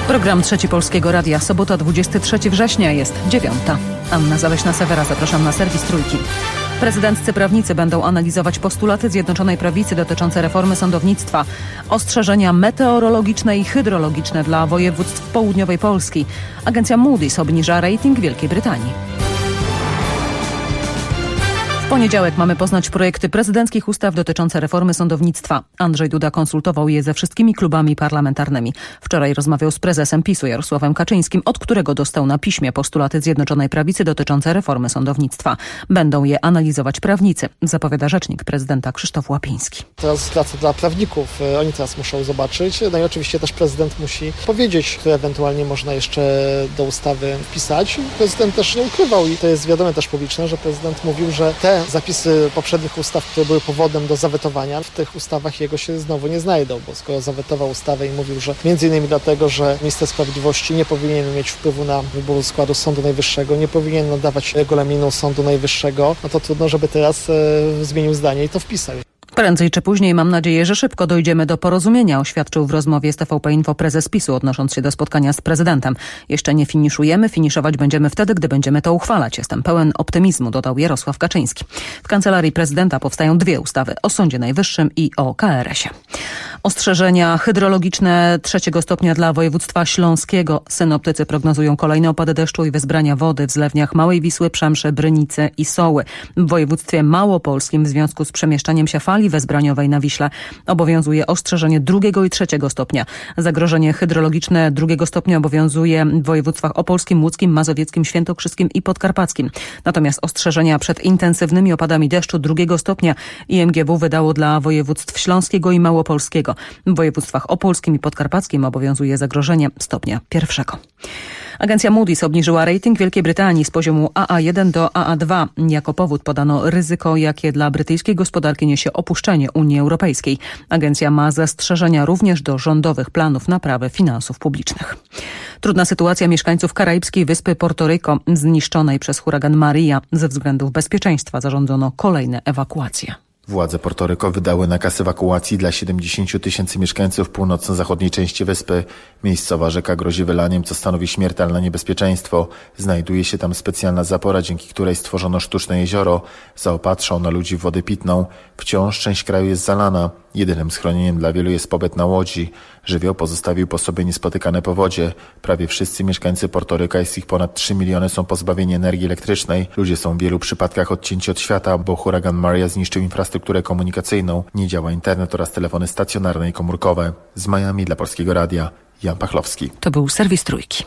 Program Trzeci Polskiego Radia. Sobota 23 września jest 9. Anna Zaleśna-Sewera, zapraszam na serwis Trójki. Prezydenccy prawnicy będą analizować postulaty Zjednoczonej Prawicy dotyczące reformy sądownictwa. Ostrzeżenia meteorologiczne i hydrologiczne dla województw południowej Polski. Agencja Moody's obniża rating Wielkiej Brytanii. W poniedziałek mamy poznać projekty prezydenckich ustaw dotyczące reformy sądownictwa. Andrzej Duda konsultował je ze wszystkimi klubami parlamentarnymi. Wczoraj rozmawiał z prezesem PiS-u Jarosławem Kaczyńskim, od którego dostał na piśmie postulaty Zjednoczonej Prawicy dotyczące reformy sądownictwa. Będą je analizować prawnicy, zapowiada rzecznik prezydenta Krzysztof Łapiński. Teraz praca dla prawników. Oni teraz muszą zobaczyć. No i oczywiście też prezydent musi powiedzieć, które ewentualnie można jeszcze do ustawy wpisać. Prezydent też nie ukrywał i to jest wiadome też publiczne, że prezydent mówił, że te zapisy poprzednich ustaw, które były powodem do zawetowania, w tych ustawach jego się znowu nie znajdą, bo skoro zawetował ustawę i mówił, że m.in. dlatego, że minister sprawiedliwości nie powinien mieć wpływu na wybór składu Sądu Najwyższego, nie powinien nadawać regulaminu Sądu Najwyższego, no to trudno, żeby teraz zmienił zdanie i to wpisał. Prędzej czy później, mam nadzieję, że szybko dojdziemy do porozumienia, oświadczył w rozmowie z TVP Info prezes PiS-u, odnosząc się do spotkania z prezydentem. Jeszcze nie finiszujemy, finiszować będziemy wtedy, gdy będziemy to uchwalać. Jestem pełen optymizmu, dodał Jarosław Kaczyński. W Kancelarii Prezydenta powstają dwie ustawy, o Sądzie Najwyższym i o KRS-ie. Ostrzeżenia hydrologiczne 3 stopnia dla województwa śląskiego. Synoptycy prognozują kolejne opady deszczu i wezbrania wody w zlewniach Małej Wisły, Przemszy, Brynicy i Soły. W województwie małopolskim w związku z przemieszczaniem się fali wezbraniowej na Wiśle obowiązuje ostrzeżenie 2 i 3 stopnia. Zagrożenie hydrologiczne 2 stopnia obowiązuje w województwach opolskim, łódzkim, mazowieckim, świętokrzyskim i podkarpackim. Natomiast ostrzeżenia przed intensywnymi opadami deszczu 2 stopnia IMGW wydało dla województw śląskiego i małopolskiego. W województwach opolskim i podkarpackim obowiązuje zagrożenie stopnia 1. Agencja Moody's obniżyła rating Wielkiej Brytanii z poziomu AA1 do AA2. Jako powód podano ryzyko, jakie dla brytyjskiej gospodarki niesie opuszczenie Unii Europejskiej. Agencja ma zastrzeżenia również do rządowych planów naprawy finansów publicznych. Trudna sytuacja mieszkańców karaibskiej wyspy Porto Rico, zniszczonej przez huragan Maria. Ze względów bezpieczeństwa zarządzono kolejne ewakuacje. Władze Porto Rico wydały nakaz ewakuacji dla 70 000 mieszkańców północno-zachodniej części wyspy. Miejscowa rzeka grozi wylaniem, co stanowi śmiertelne niebezpieczeństwo. Znajduje się tam specjalna zapora, dzięki której stworzono sztuczne jezioro. Zaopatrzą na ludzi w wodę pitną. Wciąż część kraju jest zalana. Jedynym schronieniem dla wielu jest pobyt na łodzi. Żywioł pozostawił po sobie niespotykane powodzie. Prawie wszyscy mieszkańcy Porto Rico, jest ich ponad 3 miliony, są pozbawieni energii elektrycznej. Ludzie są w wielu przypadkach odcięci od świata, bo huragan Maria zniszczył infrastrukturę komunikacyjną. Nie działa internet oraz telefony stacjonarne i komórkowe. Z Miami dla Polskiego Radia, Jan Pachlowski. To był serwis Trójki.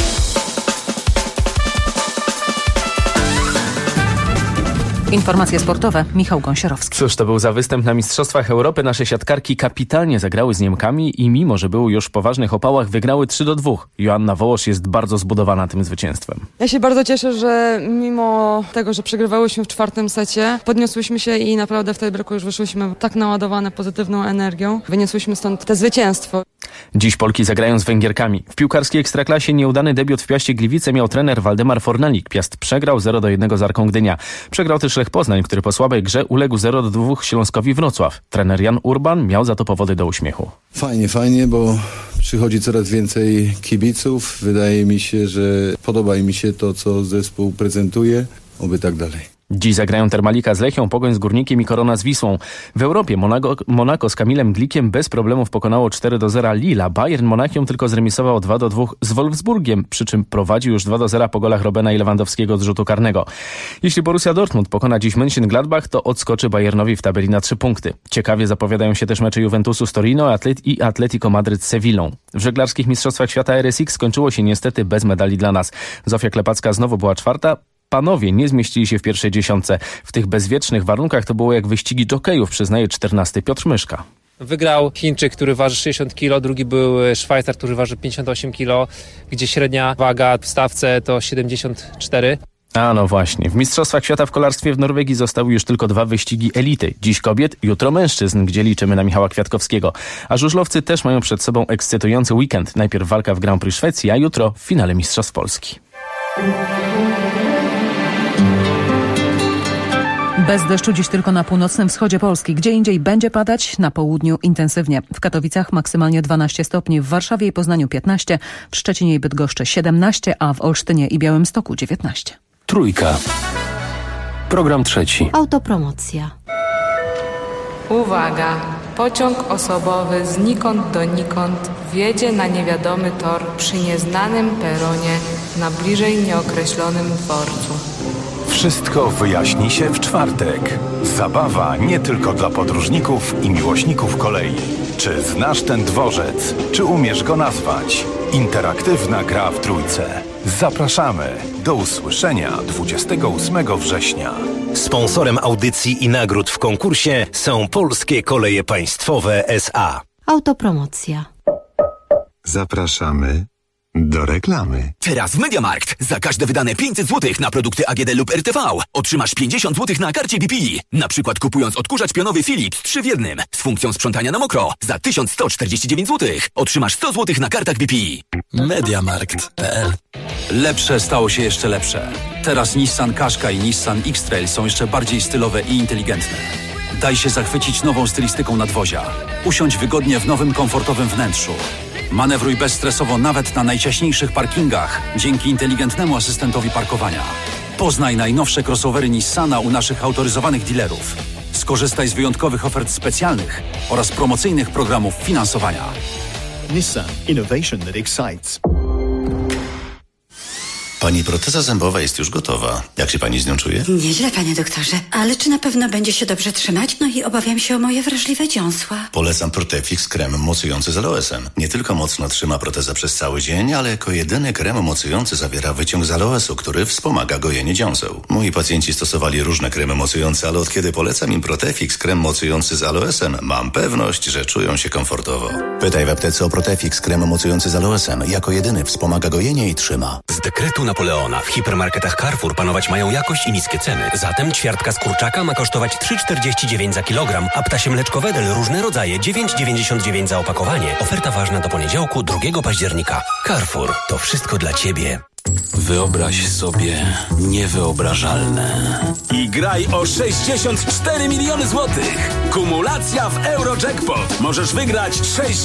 Informacje sportowe, Michał Gąsiorowski. Cóż to był za występ na Mistrzostwach Europy. Nasze siatkarki kapitalnie zagrały z Niemkami i mimo, że były już w poważnych opałach, wygrały 3-2. Joanna Wołosz jest bardzo zbudowana tym zwycięstwem. Ja się bardzo cieszę, że mimo tego, że przegrywałyśmy w 4. secie, podniosłyśmy się i naprawdę w tej breaku już wyszłyśmy tak naładowane pozytywną energią. Wyniosłyśmy stąd te zwycięstwo. Dziś Polki zagrają z Węgierkami. W piłkarskiej Ekstraklasie nieudany debiut w Piaście Gliwice miał trener Waldemar Fornalik. Piast przegrał 0-1 z Arką Gdynia. Przegrał też Lech Poznań, który po słabej grze uległ 0-2 Śląskowi Wrocław. Trener Jan Urban miał za to powody do uśmiechu. Fajnie, bo przychodzi coraz więcej kibiców. Wydaje mi się, że podoba mi się to, co zespół prezentuje. Oby tak dalej. Dziś zagrają Termalika z Lechią, Pogoń z Górnikiem i Korona z Wisłą. W Europie Monako z Kamilem Glikiem bez problemów pokonało 4-0 Lilla. Bayern Monachium tylko zremisował 2-2 z Wolfsburgiem, przy czym prowadzi już 2-0 po golach Robena i Lewandowskiego z rzutu karnego. Jeśli Borussia Dortmund pokona dziś Mönchengladbach, to odskoczy Bayernowi w tabeli na 3 punkty. Ciekawie zapowiadają się też mecze Juventusu z Torino i Atletico Madryt z Sewillą. W żeglarskich mistrzostwach świata RSX skończyło się niestety bez medali dla nas. Zofia Klepacka znowu była 4. Panowie nie zmieścili się w pierwszej dziesiątce. W tych bezwiecznych warunkach to było jak wyścigi dżokejów, przyznaje 14 Piotr Myszka. Wygrał Chińczyk, który waży 60 kg, drugi był Szwajcar, który waży 58 kg, gdzie średnia waga w stawce to 74. A no właśnie. W Mistrzostwach Świata w kolarstwie w Norwegii zostały już tylko 2 wyścigi elity. Dziś kobiet, jutro mężczyzn, gdzie liczymy na Michała Kwiatkowskiego. A żużlowcy też mają przed sobą ekscytujący weekend. Najpierw walka w Grand Prix Szwecji, a jutro w finale Mistrzostw Polski. Bez deszczu dziś tylko na północnym wschodzie Polski. Gdzie indziej będzie padać, na południu intensywnie. W Katowicach maksymalnie 12 stopni, w Warszawie i Poznaniu 15, w Szczecinie i Bydgoszczy 17, a w Olsztynie i Białymstoku 19. Trójka. Program trzeci. Autopromocja. Uwaga! Pociąg osobowy znikąd donikąd wjedzie na niewiadomy tor przy nieznanym peronie na bliżej nieokreślonym dworcu. Wszystko wyjaśni się w czwartek. Zabawa nie tylko dla podróżników i miłośników kolei. Czy znasz ten dworzec? Czy umiesz go nazwać? Interaktywna gra w trójce. Zapraszamy. Do usłyszenia 28 września. Sponsorem audycji i nagród w konkursie są Polskie Koleje Państwowe S.A. Autopromocja. Zapraszamy do reklamy. Teraz w MediaMarkt za każde wydane 500 zł na produkty AGD lub RTV otrzymasz 50 zł na karcie BP. Na przykład kupując odkurzacz pionowy Philips 3 w 1 z funkcją sprzątania na mokro za 1149 zł otrzymasz 100 zł na kartach BP. MediaMarkt.pl. Lepsze stało się jeszcze lepsze. Teraz Nissan Qashqa i Nissan X-Trail są jeszcze bardziej stylowe i inteligentne. Daj się zachwycić nową stylistyką nadwozia. Usiądź wygodnie w nowym, komfortowym wnętrzu. Manewruj bezstresowo nawet na najciaśniejszych parkingach dzięki inteligentnemu asystentowi parkowania. Poznaj najnowsze crossovery Nissana u naszych autoryzowanych dealerów. Skorzystaj z wyjątkowych ofert specjalnych oraz promocyjnych programów finansowania. Nissan. Innovation that excites. Pani proteza zębowa jest już gotowa. Jak się pani z nią czuje? Nieźle, panie doktorze. Ale czy na pewno będzie się dobrze trzymać? No i obawiam się o moje wrażliwe dziąsła. Polecam Protefix krem mocujący z aloesem. Nie tylko mocno trzyma protezę przez cały dzień, ale jako jedyny krem mocujący zawiera wyciąg z aloesu, który wspomaga gojenie dziąseł. Moi pacjenci stosowali różne kremy mocujące, ale od kiedy polecam im Protefix krem mocujący z aloesem, mam pewność, że czują się komfortowo. Pytaj w aptece o Protefix krem mocujący z aloesem. Jako jedyny wspomaga gojenie i trzyma. Z dekretu Napoleona w hipermarketach Carrefour panować mają jakość i niskie ceny. Zatem ćwiartka z kurczaka ma kosztować 3,49 za kilogram, a ptasie mleczko Wedel różne rodzaje 9,99 za opakowanie. Oferta ważna do poniedziałku 2 października. Carrefour, to wszystko dla Ciebie. Wyobraź sobie niewyobrażalne. I graj o 64 miliony złotych. Kumulacja w Eurojackpot. Możesz wygrać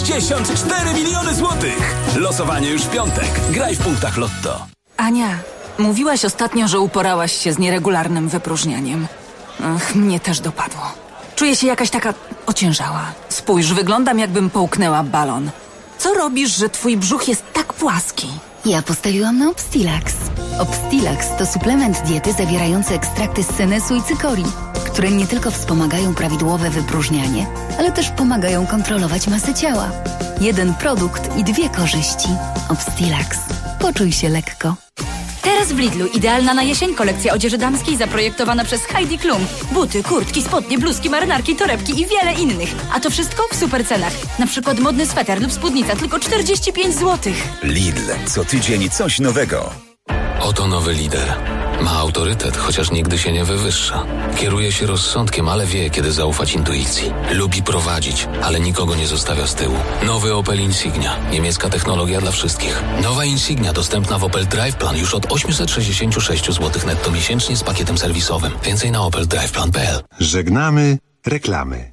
64 miliony złotych. Losowanie już w piątek. Graj w punktach Lotto. Ania, mówiłaś ostatnio, że uporałaś się z nieregularnym wypróżnianiem. Ach, mnie też dopadło. Czuję się jakaś taka ociężała. Spójrz, wyglądam jakbym połknęła balon. Co robisz, że twój brzuch jest tak płaski? Ja postawiłam na Obstilax. Obstilax to suplement diety zawierający ekstrakty z senesu i cykorii, które nie tylko wspomagają prawidłowe wypróżnianie, ale też pomagają kontrolować masę ciała. Jeden produkt i 2 korzyści. Obstilax. Poczuj się lekko. Teraz w Lidlu idealna na jesień kolekcja odzieży damskiej zaprojektowana przez Heidi Klum. Buty, kurtki, spodnie, bluzki, marynarki, torebki i wiele innych. A to wszystko w super cenach. Na przykład modny sweter lub spódnica tylko 45 zł. Lidl. Co tydzień coś nowego. Oto nowy lider. Ma autorytet, chociaż nigdy się nie wywyższa. Kieruje się rozsądkiem, ale wie, kiedy zaufać intuicji. Lubi prowadzić, ale nikogo nie zostawia z tyłu. Nowy Opel Insignia. Niemiecka technologia dla wszystkich. Nowa Insignia dostępna w Opel Drive Plan już od 866 zł netto miesięcznie z pakietem serwisowym. Więcej na opeldriveplan.pl. Żegnamy reklamy.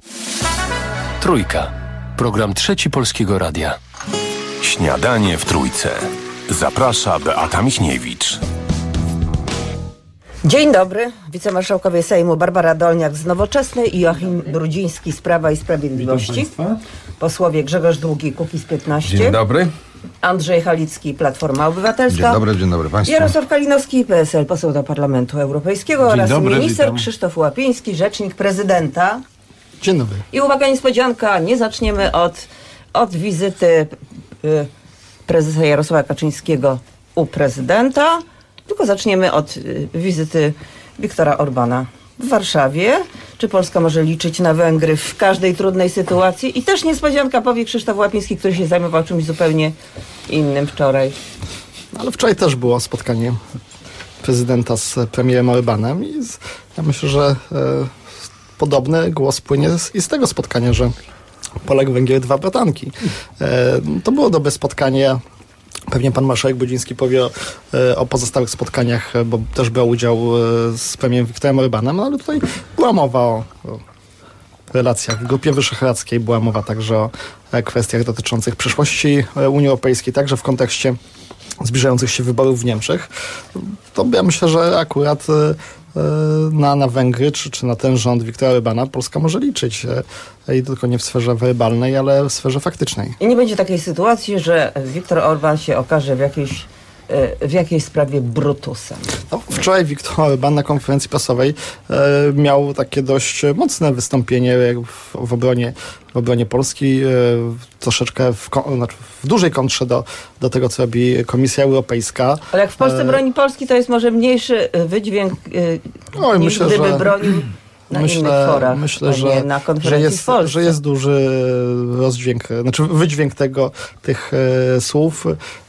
Trójka. Program trzeci Polskiego Radia. Śniadanie w trójce. Zaprasza Beata Michniewicz. Dzień dobry, wicemarszałkowie Sejmu Barbara Dolniak z Nowoczesnej i Joachim Brudziński z Prawa i Sprawiedliwości. Posłowie Grzegorz Długi, Kukiz15. Dzień dobry. Andrzej Halicki, Platforma Obywatelska. Dzień dobry Państwu. Jarosław Kalinowski, PSL, poseł do Parlamentu Europejskiego oraz minister Krzysztof Łapiński, rzecznik prezydenta. Dzień dobry. I uwaga, niespodzianka, nie zaczniemy od wizyty prezesa Jarosława Kaczyńskiego u prezydenta, tylko zaczniemy od wizyty Viktora Orbana w Warszawie. Czy Polska może liczyć na Węgry w każdej trudnej sytuacji? I też niespodzianka, powie Krzysztof Łapiński, który się zajmował czymś zupełnie innym wczoraj. Ale wczoraj też było spotkanie prezydenta z premierem Orbanem i ja myślę, że podobny głos płynie i z tego spotkania, że Polak, Węgier, 2 bratanki. To było dobre spotkanie. Pewnie pan marszałek Brudziński powie o pozostałych spotkaniach, bo też brał udział z premierem Viktorem Orbanem, no ale tutaj była mowa o relacjach w Grupie Wyszehradzkiej, była mowa także o kwestiach dotyczących przyszłości Unii Europejskiej, także w kontekście zbliżających się wyborów w Niemczech. To ja myślę, że akurat na Węgry czy na ten rząd Viktora Orbana Polska może liczyć. I tylko nie w sferze werbalnej, ale w sferze faktycznej. I nie będzie takiej sytuacji, że Viktor Orban się okaże w jakiejś sprawie brutusem. No, wczoraj Viktor Orban na konferencji prasowej miał takie dość mocne wystąpienie w obronie Polski, troszeczkę w dużej kontrze do tego, co robi Komisja Europejska. Ale jak w Polsce broni Polski, to jest może mniejszy wydźwięk niż gdyby bronił na innych forach, myślę, na konferencji w Polsce. Że jest duży wydźwięk tych słów.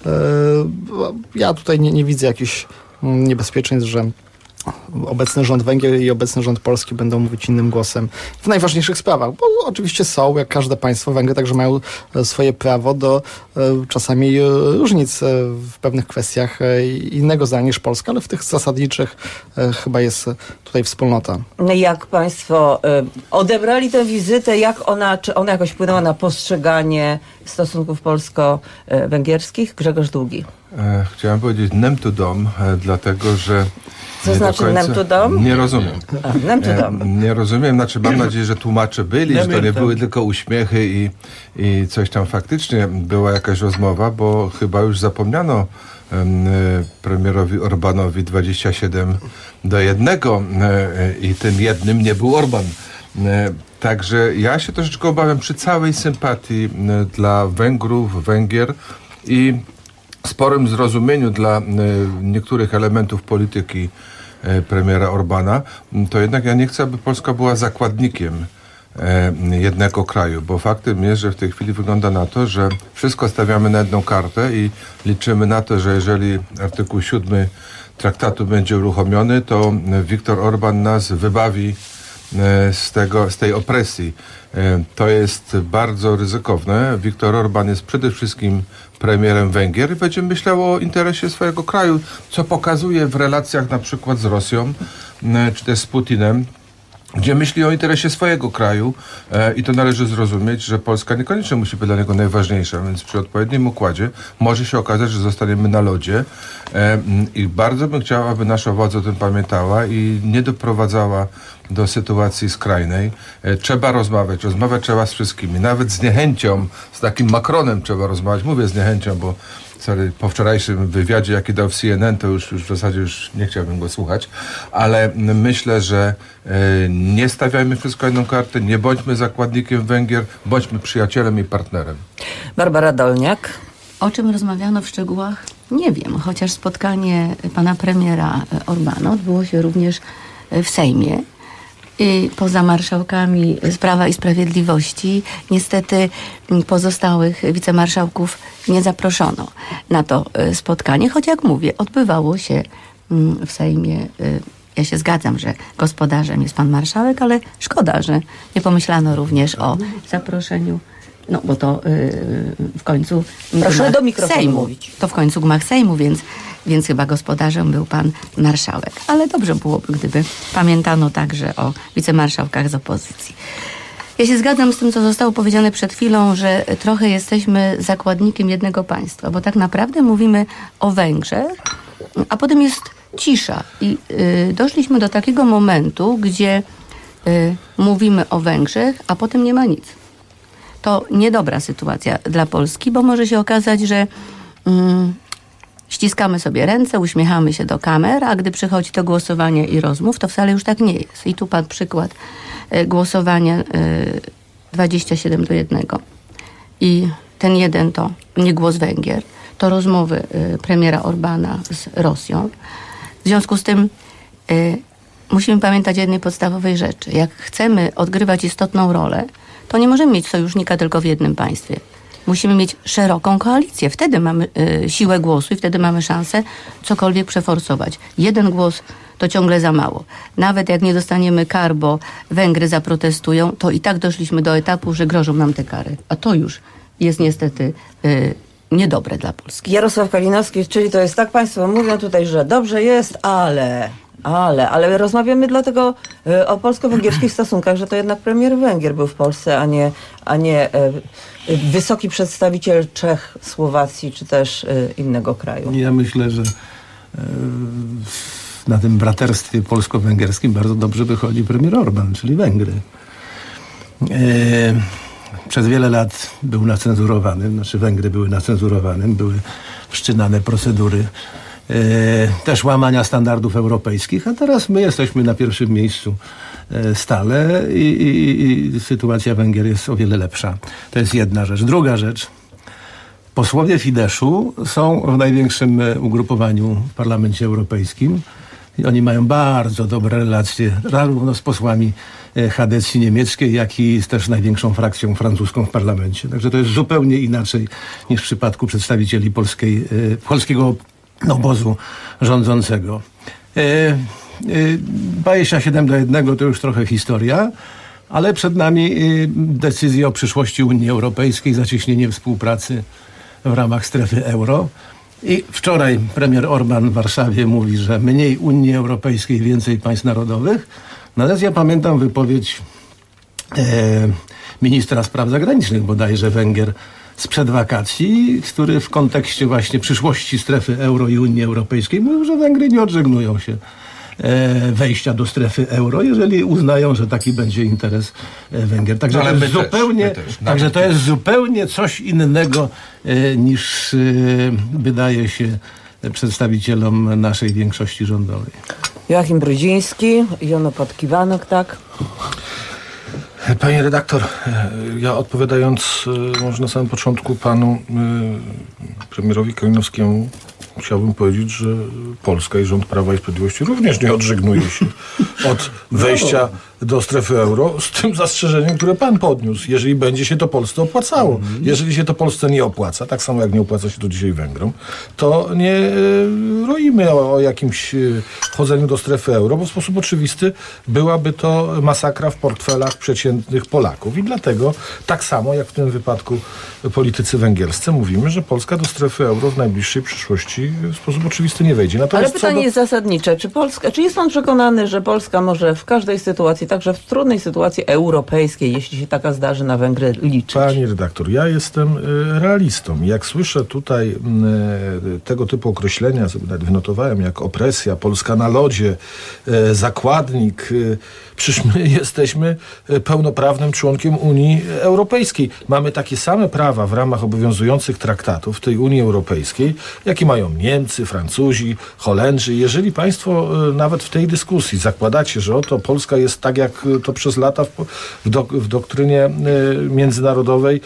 Ja tutaj nie widzę jakichś niebezpieczeństw, że obecny rząd Węgier i obecny rząd Polski będą mówić innym głosem w najważniejszych sprawach, bo oczywiście są, jak każde państwo, Węgry także mają swoje prawo do czasami różnic w pewnych kwestiach innego zdania niż Polska, ale w tych zasadniczych chyba jest tutaj wspólnota. Jak państwo odebrali tę wizytę, czy ona jakoś wpłynęła na postrzeganie stosunków polsko-węgierskich? Grzegorz Długi. Chciałem powiedzieć nem to dom, dlatego że co znaczy nem to dom? Nie rozumiem. Nem to dom. Nie rozumiem, mam nadzieję, że tłumacze byli, że to nie były tylko uśmiechy i coś tam faktycznie była jakaś rozmowa, bo chyba już zapomniano premierowi Orbanowi 27-1 i tym jednym nie był Orban. Także ja się troszeczkę obawiam przy całej sympatii dla Węgrów, Węgier i sporym zrozumieniu dla niektórych elementów polityki premiera Orbana, to jednak ja nie chcę, aby Polska była zakładnikiem jednego kraju, bo faktem jest, że w tej chwili wygląda na to, że wszystko stawiamy na jedną kartę i liczymy na to, że jeżeli artykuł 7 traktatu będzie uruchomiony, to Viktor Orban nas wybawi z tej opresji. To jest bardzo ryzykowne. Viktor Orban jest przede wszystkim premierem Węgier i będzie myślał o interesie swojego kraju, co pokazuje w relacjach na przykład z Rosją, czy też z Putinem, gdzie myśli o interesie swojego kraju i to należy zrozumieć, że Polska niekoniecznie musi być dla niego najważniejsza, więc przy odpowiednim układzie może się okazać, że zostaniemy na lodzie i bardzo bym chciał, aby nasza władza o tym pamiętała i nie doprowadzała do sytuacji skrajnej. Trzeba rozmawiać trzeba z wszystkimi, nawet z niechęcią, z takim Macronem trzeba rozmawiać, mówię z niechęcią, bo po wczorajszym wywiadzie, jaki dał w CNN, to już w zasadzie nie chciałbym go słuchać, ale myślę, że nie stawiajmy wszystko jedną kartę, nie bądźmy zakładnikiem Węgier, bądźmy przyjacielem i partnerem. Barbara Dolniak. O czym rozmawiano w szczegółach? Nie wiem, chociaż spotkanie pana premiera Orbana odbyło się również w Sejmie. I poza marszałkami z Prawa i Sprawiedliwości niestety pozostałych wicemarszałków nie zaproszono na to spotkanie, choć jak mówię, odbywało się w Sejmie. Ja się zgadzam, że gospodarzem jest pan marszałek, ale szkoda, że nie pomyślano również o zaproszeniu. No bo to w końcu proszę do mikrofonu Sejmu. Mówić. To w końcu gmach Sejmu, więc chyba gospodarzem był pan marszałek. Ale dobrze byłoby, gdyby pamiętano także o wicemarszałkach z opozycji. Ja się zgadzam z tym, co zostało powiedziane przed chwilą, że trochę jesteśmy zakładnikiem jednego państwa, bo tak naprawdę mówimy o Węgrzech, a potem jest cisza. I doszliśmy do takiego momentu, gdzie mówimy o Węgrzech, a potem nie ma nic. To niedobra sytuacja dla Polski, bo może się okazać, że ściskamy sobie ręce, uśmiechamy się do kamer, a gdy przychodzi do głosowania i rozmów, to wcale już tak nie jest. I tu padł przykład głosowania 27-1. I ten jeden to nie głos Węgier, to rozmowy premiera Orbana z Rosją. W związku z tym musimy pamiętać jednej podstawowej rzeczy. Jak chcemy odgrywać istotną rolę, to nie możemy mieć sojusznika tylko w jednym państwie. Musimy mieć szeroką koalicję. Wtedy mamy siłę głosu i wtedy mamy szansę cokolwiek przeforsować. Jeden głos to ciągle za mało. Nawet jak nie dostaniemy kar, bo Węgry zaprotestują, to i tak doszliśmy do etapu, że grożą nam te kary. A to już jest niestety niedobre dla Polski. Jarosław Kalinowski, czyli to jest tak, państwo mówią tutaj, że dobrze jest, ale rozmawiamy dlatego o polsko-węgierskich stosunkach, że to jednak premier Węgier był w Polsce, a nie wysoki przedstawiciel Czech, Słowacji czy też innego kraju. Ja myślę, że na tym braterstwie polsko-węgierskim bardzo dobrze wychodzi premier Orbán, czyli Węgry. Przez wiele lat był nacenzurowany, Węgry były nacenzurowane, były wszczynane procedury też łamania standardów europejskich, a teraz my jesteśmy na pierwszym miejscu stale i sytuacja Węgier jest o wiele lepsza. To jest jedna rzecz. Druga rzecz. Posłowie Fideszu są w największym ugrupowaniu w Parlamencie Europejskim i oni mają bardzo dobre relacje zarówno z posłami Chadecji niemieckiej, jak i z też największą frakcją francuską w parlamencie. Także to jest zupełnie inaczej niż w przypadku przedstawicieli polskiego obozu rządzącego. 27-1 to już trochę historia, ale przed nami decyzja o przyszłości Unii Europejskiej, zacieśnienie współpracy w ramach strefy euro. I wczoraj premier Orbán w Warszawie mówi, że mniej Unii Europejskiej, więcej państw narodowych. Natomiast ja pamiętam wypowiedź ministra spraw zagranicznych bodajże Węgier sprzed wakacji, który w kontekście właśnie przyszłości strefy euro i Unii Europejskiej mówił, że Węgry nie odżegnują się wejścia do strefy euro, jeżeli uznają, że taki będzie interes Węgier. Także, to jest zupełnie coś innego niż wydaje się przedstawicielom naszej większości rządowej. Joachim Brudziński, Jono Podkiwanek, tak? Panie redaktor, ja odpowiadając może na samym początku panu premierowi Kalinowskiemu, chciałbym powiedzieć, że Polska i rząd Prawa i Sprawiedliwości również nie odżegnuje się od wejścia do strefy euro, z tym zastrzeżeniem, które pan podniósł. Jeżeli będzie się to Polsce opłacało. Jeżeli się to Polsce nie opłaca, tak samo jak nie opłaca się to dzisiaj Węgrom, to nie roimy o jakimś wchodzeniu do strefy euro, bo w sposób oczywisty byłaby to masakra w portfelach przeciętnych Polaków. I dlatego, tak samo jak w tym wypadku politycy węgierscy, mówimy, że Polska do strefy euro w najbliższej przyszłości w sposób oczywisty nie wejdzie. Natomiast ale pytanie jest zasadnicze. Czy jest pan przekonany, że Polska może w każdej sytuacji, także w trudnej sytuacji europejskiej, jeśli się taka zdarzy, na Węgry liczyć? Panie redaktor, ja jestem realistą. Jak słyszę tutaj tego typu określenia, sobie nawet wynotowałem, jak opresja, Polska na lodzie, zakładnik, przecież my jesteśmy pełnoprawnym członkiem Unii Europejskiej. Mamy takie same prawa w ramach obowiązujących traktatów tej Unii Europejskiej, jakie mają Niemcy, Francuzi, Holendrzy. Jeżeli państwo nawet w tej dyskusji zakładacie, że oto Polska jest tak, jak to przez lata w doktrynie międzynarodowej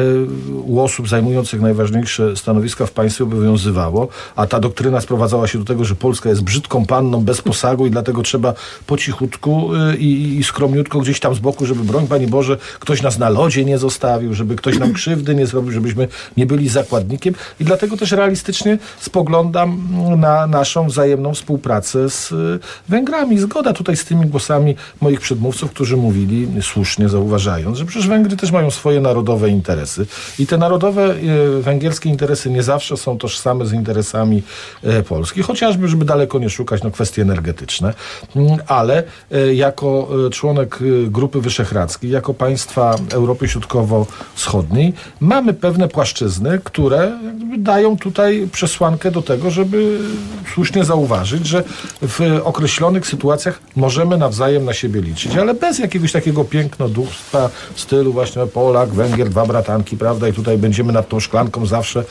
u osób zajmujących najważniejsze stanowiska w państwie obowiązywało, a ta doktryna sprowadzała się do tego, że Polska jest brzydką panną bez posagu i dlatego trzeba po cichutku i skromniutko gdzieś tam z boku, żeby broń Panie Boże, ktoś nas na lodzie nie zostawił, żeby ktoś nam krzywdy nie zrobił, żebyśmy nie byli zakładnikiem. I dlatego też realistycznie spoglądam na naszą wzajemną współpracę z Węgrami. Zgoda tutaj z tymi głosami moich przedmówców, którzy mówili, słusznie zauważając, że przecież Węgry też mają swoje narodowe interesy i te narodowe węgierskie interesy nie zawsze są tożsame z interesami Polski, chociażby, żeby daleko nie szukać, kwestie energetyczne, ale jako członek Grupy Wyszehradzkiej, jako państwa Europy Środkowo-Wschodniej mamy pewne płaszczyzny, które dają tutaj przesłankę do tego, żeby słusznie zauważyć, że w określonych sytuacjach możemy nawzajem na siebie liczyć, ale bez jakiegoś takiego pięknodówstwa w stylu właśnie Polak, Węgier, dwa bratanki, prawda, i tutaj będziemy nad tą szklanką zawsze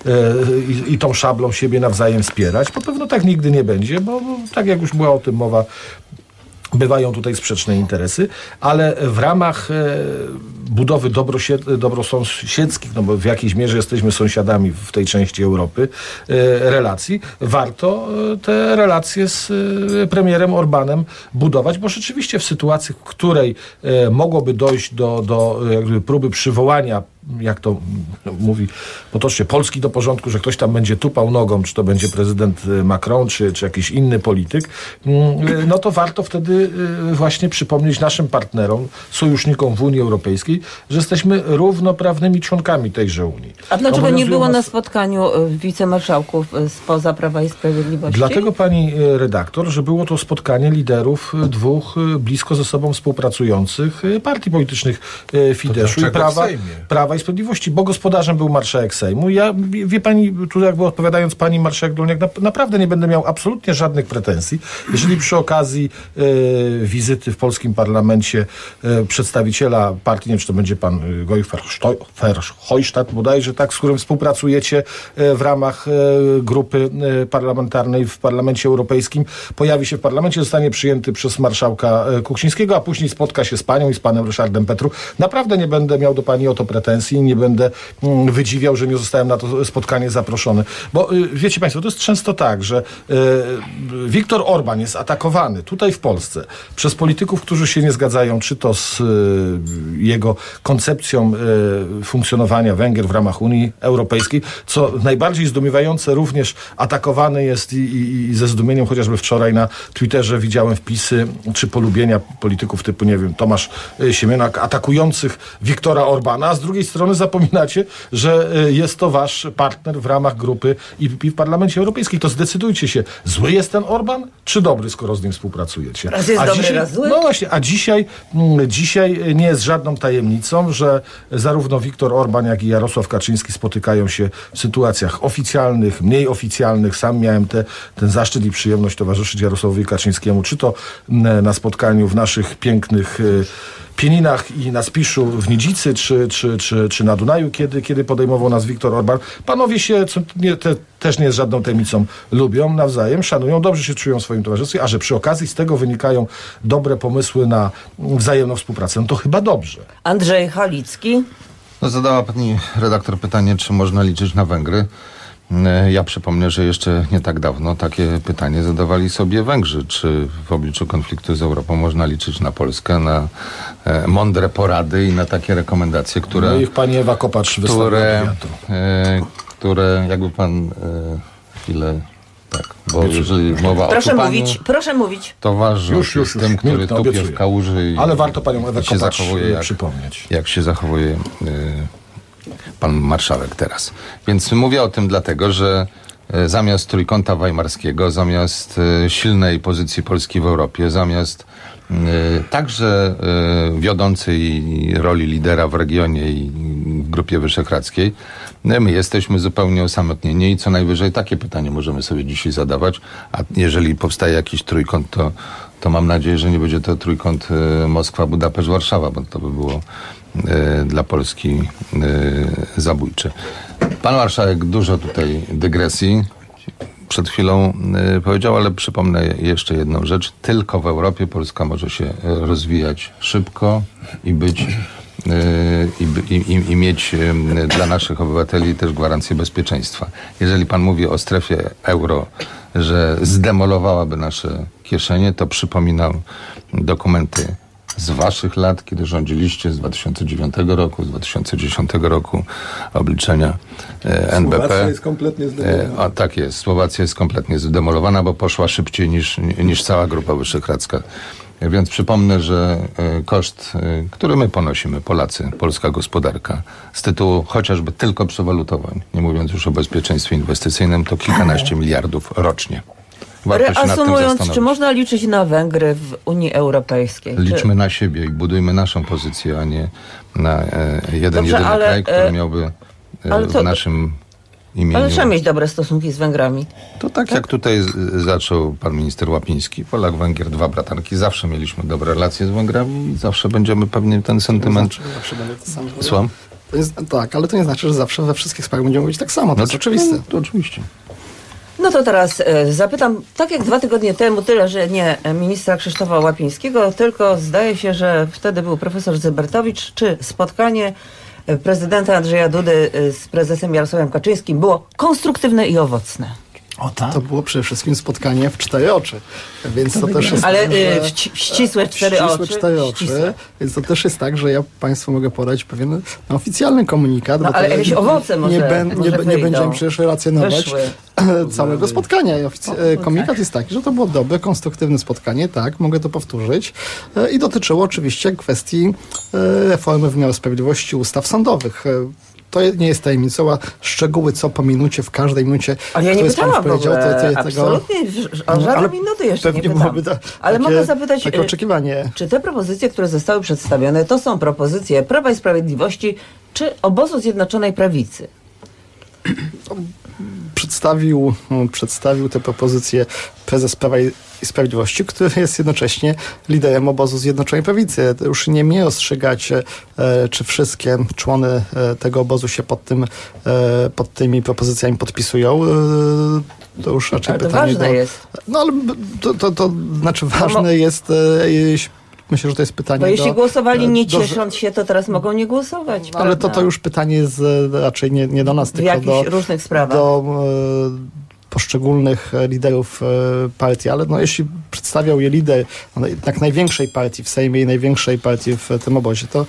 i tą szablą siebie nawzajem wspierać. Po pewno tak nigdy nie będzie, bo tak jak już była o tym mowa, bywają tutaj sprzeczne interesy, ale w ramach budowy dobrosąsiedzkich, bo w jakiejś mierze jesteśmy sąsiadami w tej części Europy, relacji, warto te relacje z premierem Orbánem budować, bo rzeczywiście w sytuacji, w której mogłoby dojść do jakby próby przywołania, jak to mówi potocznie, Polski do porządku, że ktoś tam będzie tupał nogą, czy to będzie prezydent Macron, czy jakiś inny polityk, no to warto wtedy właśnie przypomnieć naszym partnerom, sojusznikom w Unii Europejskiej, Unii, że jesteśmy równoprawnymi członkami tejże Unii. A dlaczego nie było nas... na spotkaniu wicemarszałków spoza Prawa i Sprawiedliwości? Dlatego, pani redaktor, że było to spotkanie liderów dwóch blisko ze sobą współpracujących partii politycznych Fideszu i Prawa i Sprawiedliwości, bo gospodarzem był marszałek Sejmu. Ja, wie pani, tu jakby odpowiadając pani marszałek Dolniak, naprawdę nie będę miał absolutnie żadnych pretensji, jeżeli przy okazji wizyty w polskim parlamencie przedstawiciela partii, nie wiem, czy to będzie pan Guy Verhofstadt bodajże, tak, z którym współpracujecie w ramach grupy parlamentarnej w Parlamencie Europejskim, pojawi się w parlamencie, zostanie przyjęty przez marszałka Kuchcińskiego, a później spotka się z panią i z panem Ryszardem Petru. Naprawdę nie będę miał do pani o to pretensji, nie będę wydziwiał, że nie zostałem na to spotkanie zaproszony. Bo wiecie państwo, to jest często tak, że Viktor Orban jest atakowany tutaj w Polsce przez polityków, którzy się nie zgadzają, czy to z jego koncepcją funkcjonowania Węgier w ramach Unii Europejskiej, co najbardziej zdumiewające, również atakowany jest i ze zdumieniem chociażby wczoraj na Twitterze widziałem wpisy czy polubienia polityków typu, nie wiem, Tomasz Siemionak atakujących Viktora Orbana, a z drugiej strony zapominacie, że jest to wasz partner w ramach grupy EPP w Parlamencie Europejskim. To zdecydujcie się, zły jest ten Orban, czy dobry, skoro z nim współpracujecie? Raz jest dobry, raz zły? No właśnie, a dzisiaj nie jest żadną tajemnicą, że zarówno Viktor Orban, jak i Jarosław Kaczyński spotykają się w sytuacjach oficjalnych, mniej oficjalnych. Sam miałem ten zaszczyt i przyjemność towarzyszyć Jarosławowi Kaczyńskiemu, czy to na spotkaniu w naszych pięknych Pieninach i na Spiszu w Nidzicy, czy na Dunaju, kiedy podejmował nas Viktor Orban. Panowie się, też nie jest żadną tajemnicą, lubią nawzajem, szanują, dobrze się czują w swoim towarzystwie, a że przy okazji z tego wynikają dobre pomysły na wzajemną współpracę, no to chyba dobrze. Andrzej Halicki. No, zadała pani redaktor pytanie, czy można liczyć na Węgry. Ja przypomnę, że jeszcze nie tak dawno takie pytanie zadawali sobie Węgrzy. Czy w obliczu konfliktu z Europą można liczyć na Polskę, na mądre porady i na takie rekomendacje, które... No ich pani Ewa Kopacz które jakby pan chwilę... Tak, bo jeżeli mowa proszę mówić. Towarzysz już tym, który tupie w kałuży i... Ale warto panią Ewę Kopacz przypomnieć. Jak się zachowuje... pan marszałek teraz. Więc mówię o tym dlatego, że zamiast trójkąta weimarskiego, zamiast silnej pozycji Polski w Europie, zamiast także wiodącej roli lidera w regionie i w Grupie Wyszehradzkiej, my jesteśmy zupełnie osamotnieni i co najwyżej takie pytanie możemy sobie dzisiaj zadawać, a jeżeli powstaje jakiś trójkąt, to mam nadzieję, że nie będzie to trójkąt Moskwa, Budapeszt, Warszawa, bo to by było dla Polski zabójcze. Pan marszałek dużo tutaj dygresji przed chwilą powiedział, ale przypomnę jeszcze jedną rzecz. Tylko w Europie Polska może się rozwijać szybko i być i mieć dla naszych obywateli też gwarancję bezpieczeństwa. Jeżeli pan mówi o strefie euro, że zdemolowałaby nasze kieszenie, to przypominam dokumenty z waszych lat, kiedy rządziliście, z 2009 roku, z 2010 roku, obliczenia NBP. Słowacja jest kompletnie zdemolowana. Tak jest, Słowacja jest kompletnie zdemolowana, bo poszła szybciej niż cała Grupa Wyszehradzka. Więc przypomnę, że koszt, który my ponosimy, Polacy, polska gospodarka, z tytułu chociażby tylko przewalutowań, nie mówiąc już o bezpieczeństwie inwestycyjnym, to kilkanaście miliardów rocznie. Reasumując, czy można liczyć na Węgry w Unii Europejskiej? Liczmy na siebie i budujmy naszą pozycję, a nie na jedyny kraj, który miałby w naszym imieniu... Ale trzeba mieć dobre stosunki z Węgrami. To tak jak tutaj zaczął pan minister Łapiński. Polak, Węgier, dwa bratanki. Zawsze mieliśmy dobre relacje z Węgrami i zawsze będziemy pewnie ten sentyment... To znaczy, że zawsze będzie to samo. Słucham? Tak, ale to nie znaczy, że zawsze we wszystkich sprawach będziemy mówić tak samo. To jest oczywiste. To oczywiście. No to teraz zapytam, tak jak 2 tygodnie temu, tyle, że nie ministra Krzysztofa Łapińskiego, tylko zdaje się, że wtedy był profesor Zybertowicz, czy spotkanie prezydenta Andrzeja Dudy z prezesem Jarosławem Kaczyńskim było konstruktywne i owocne? To było przede wszystkim spotkanie w 4 oczy. Więc to też jest ale tak, ścisłe 4 oczy. 4 oczy. Więc to też jest tak, że ja Państwu mogę podać pewien oficjalny komunikat. No, ale jakieś owoce może nie będziemy przecież relacjonować całego spotkania. Komunikat jest taki, że to było dobre, konstruktywne spotkanie, tak, mogę to powtórzyć. I dotyczyło oczywiście kwestii reformy wymiaru sprawiedliwości, ustaw sądowych. To nie jest tajemnicą, a szczegóły co po minucie, w każdej minucie. Ale ja nie pytałam w ogóle, absolutnie, o żadną minutę jeszcze nie pytam. Ale mogę zapytać, takie oczekiwanie. Czy te propozycje, które zostały przedstawione, to są propozycje Prawa i Sprawiedliwości, czy obozu Zjednoczonej Prawicy? Przedstawił te propozycje prezes Prawa i Sprawiedliwości, który jest jednocześnie liderem obozu Zjednoczonej Prawicy. To już nie mnie ostrzegać, czy wszystkie człony tego obozu się pod tymi propozycjami podpisują. To już raczej ale to pytanie. Ważne jest. No ale to znaczy ważne jest. Myślę, że to jest pytanie. Bo jeśli głosowali nie ciesząc się, to teraz mogą nie głosować. No, ale to już pytanie jest raczej nie do nas, tylko do różnych sprawach. Do poszczególnych liderów partii, ale no, jeśli przedstawiał je lider jednak największej partii w Sejmie i największej partii w tym obozie, to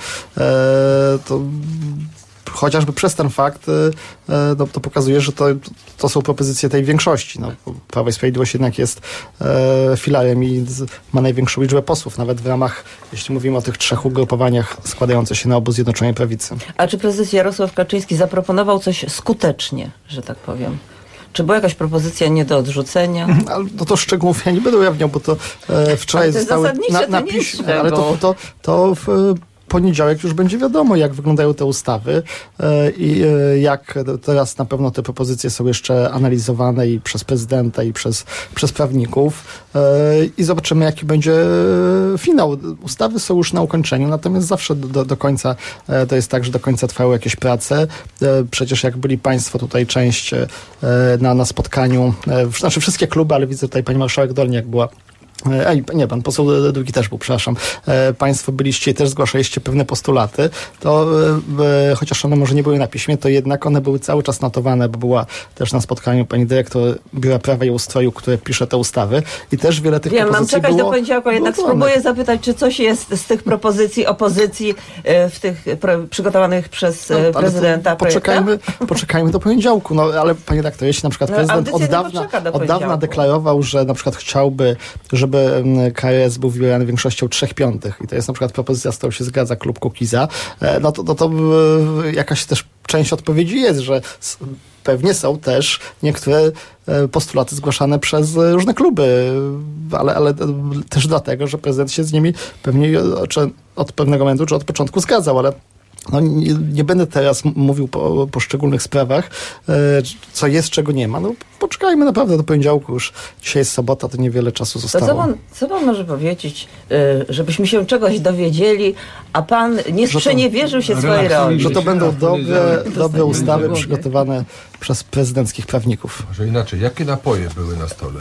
chociażby przez ten fakt to pokazuje, że to są propozycje tej większości. No, Prawo i Sprawiedliwość jednak jest filarem i ma największą liczbę posłów, nawet w ramach, jeśli mówimy o tych 3 ugrupowaniach składających się na obóz Zjednoczonej Prawicy. A czy prezes Jarosław Kaczyński zaproponował coś skutecznie, że tak powiem? Czy była jakaś propozycja nie do odrzucenia? No to szczegółów ja nie będę ujawniał, bo to wczoraj zostały na piśmie, ale to w poniedziałek już będzie wiadomo, jak wyglądają te ustawy i jak teraz na pewno te propozycje są jeszcze analizowane i przez prezydenta, i przez prawników i zobaczymy, jaki będzie finał. Ustawy są już na ukończeniu, natomiast zawsze do końca to jest tak, że do końca trwają jakieś prace. Przecież jak byli Państwo tutaj część na spotkaniu, znaczy wszystkie kluby, ale widzę tutaj pani marszałek Dolniak była. Nie, pan poseł Długi też był, przepraszam. Państwo byliście i też zgłaszaliście pewne postulaty, to chociaż one może nie były na piśmie, to jednak one były cały czas notowane, bo była też na spotkaniu pani dyrektor Biura Prawa i Ustroju, które pisze te ustawy i też wiele tych propozycji mam czekać było do poniedziałku, jednak spróbuję zapytać, czy coś jest z tych propozycji opozycji w tych przygotowanych przez prezydenta poczekajmy do poniedziałku, no ale panie redaktor, jeśli na przykład prezydent od dawna deklarował, że na przykład chciałby, żeby KRS był wybierany większością 3/5 i to jest na przykład propozycja, z którą się zgadza klub Kukiza, no to jakaś też część odpowiedzi jest, że pewnie są też niektóre postulaty zgłaszane przez różne kluby, ale też dlatego, że prezydent się z nimi pewnie od pewnego momentu, czy od początku zgadzał, ale no, nie będę teraz mówił o poszczególnych sprawach, co jest, czego nie ma. No, poczekajmy naprawdę do poniedziałku już. Dzisiaj jest sobota, to niewiele czasu zostało. Co pan może powiedzieć, żebyśmy się czegoś dowiedzieli, a pan nie sprzeniewierzył się swojej roli? Że to będą dobre ustawy przygotowane przez prezydenckich prawników. Może inaczej, jakie napoje były na stole?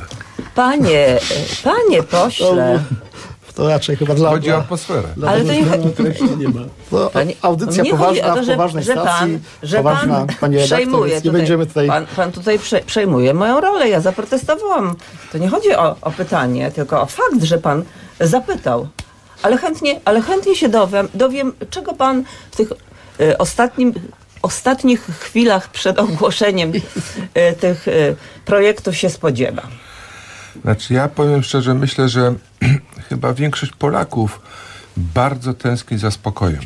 Panie pośle... To raczej chyba dla... Chodzi o atmosferę. Ale to nie ma. To audycja poważna w poważnej stacji. Poważna, panie redaktor, nie będziemy tutaj... Pan tutaj przejmuje moją rolę. Ja zaprotestowałam. To nie chodzi o pytanie, tylko o fakt, że pan zapytał. Ale chętnie się dowiem, czego pan w tych ostatnich chwilach przed ogłoszeniem tych projektów się spodziewa. Znaczy ja powiem szczerze, myślę, że chyba większość Polaków bardzo tęskni za spokojem.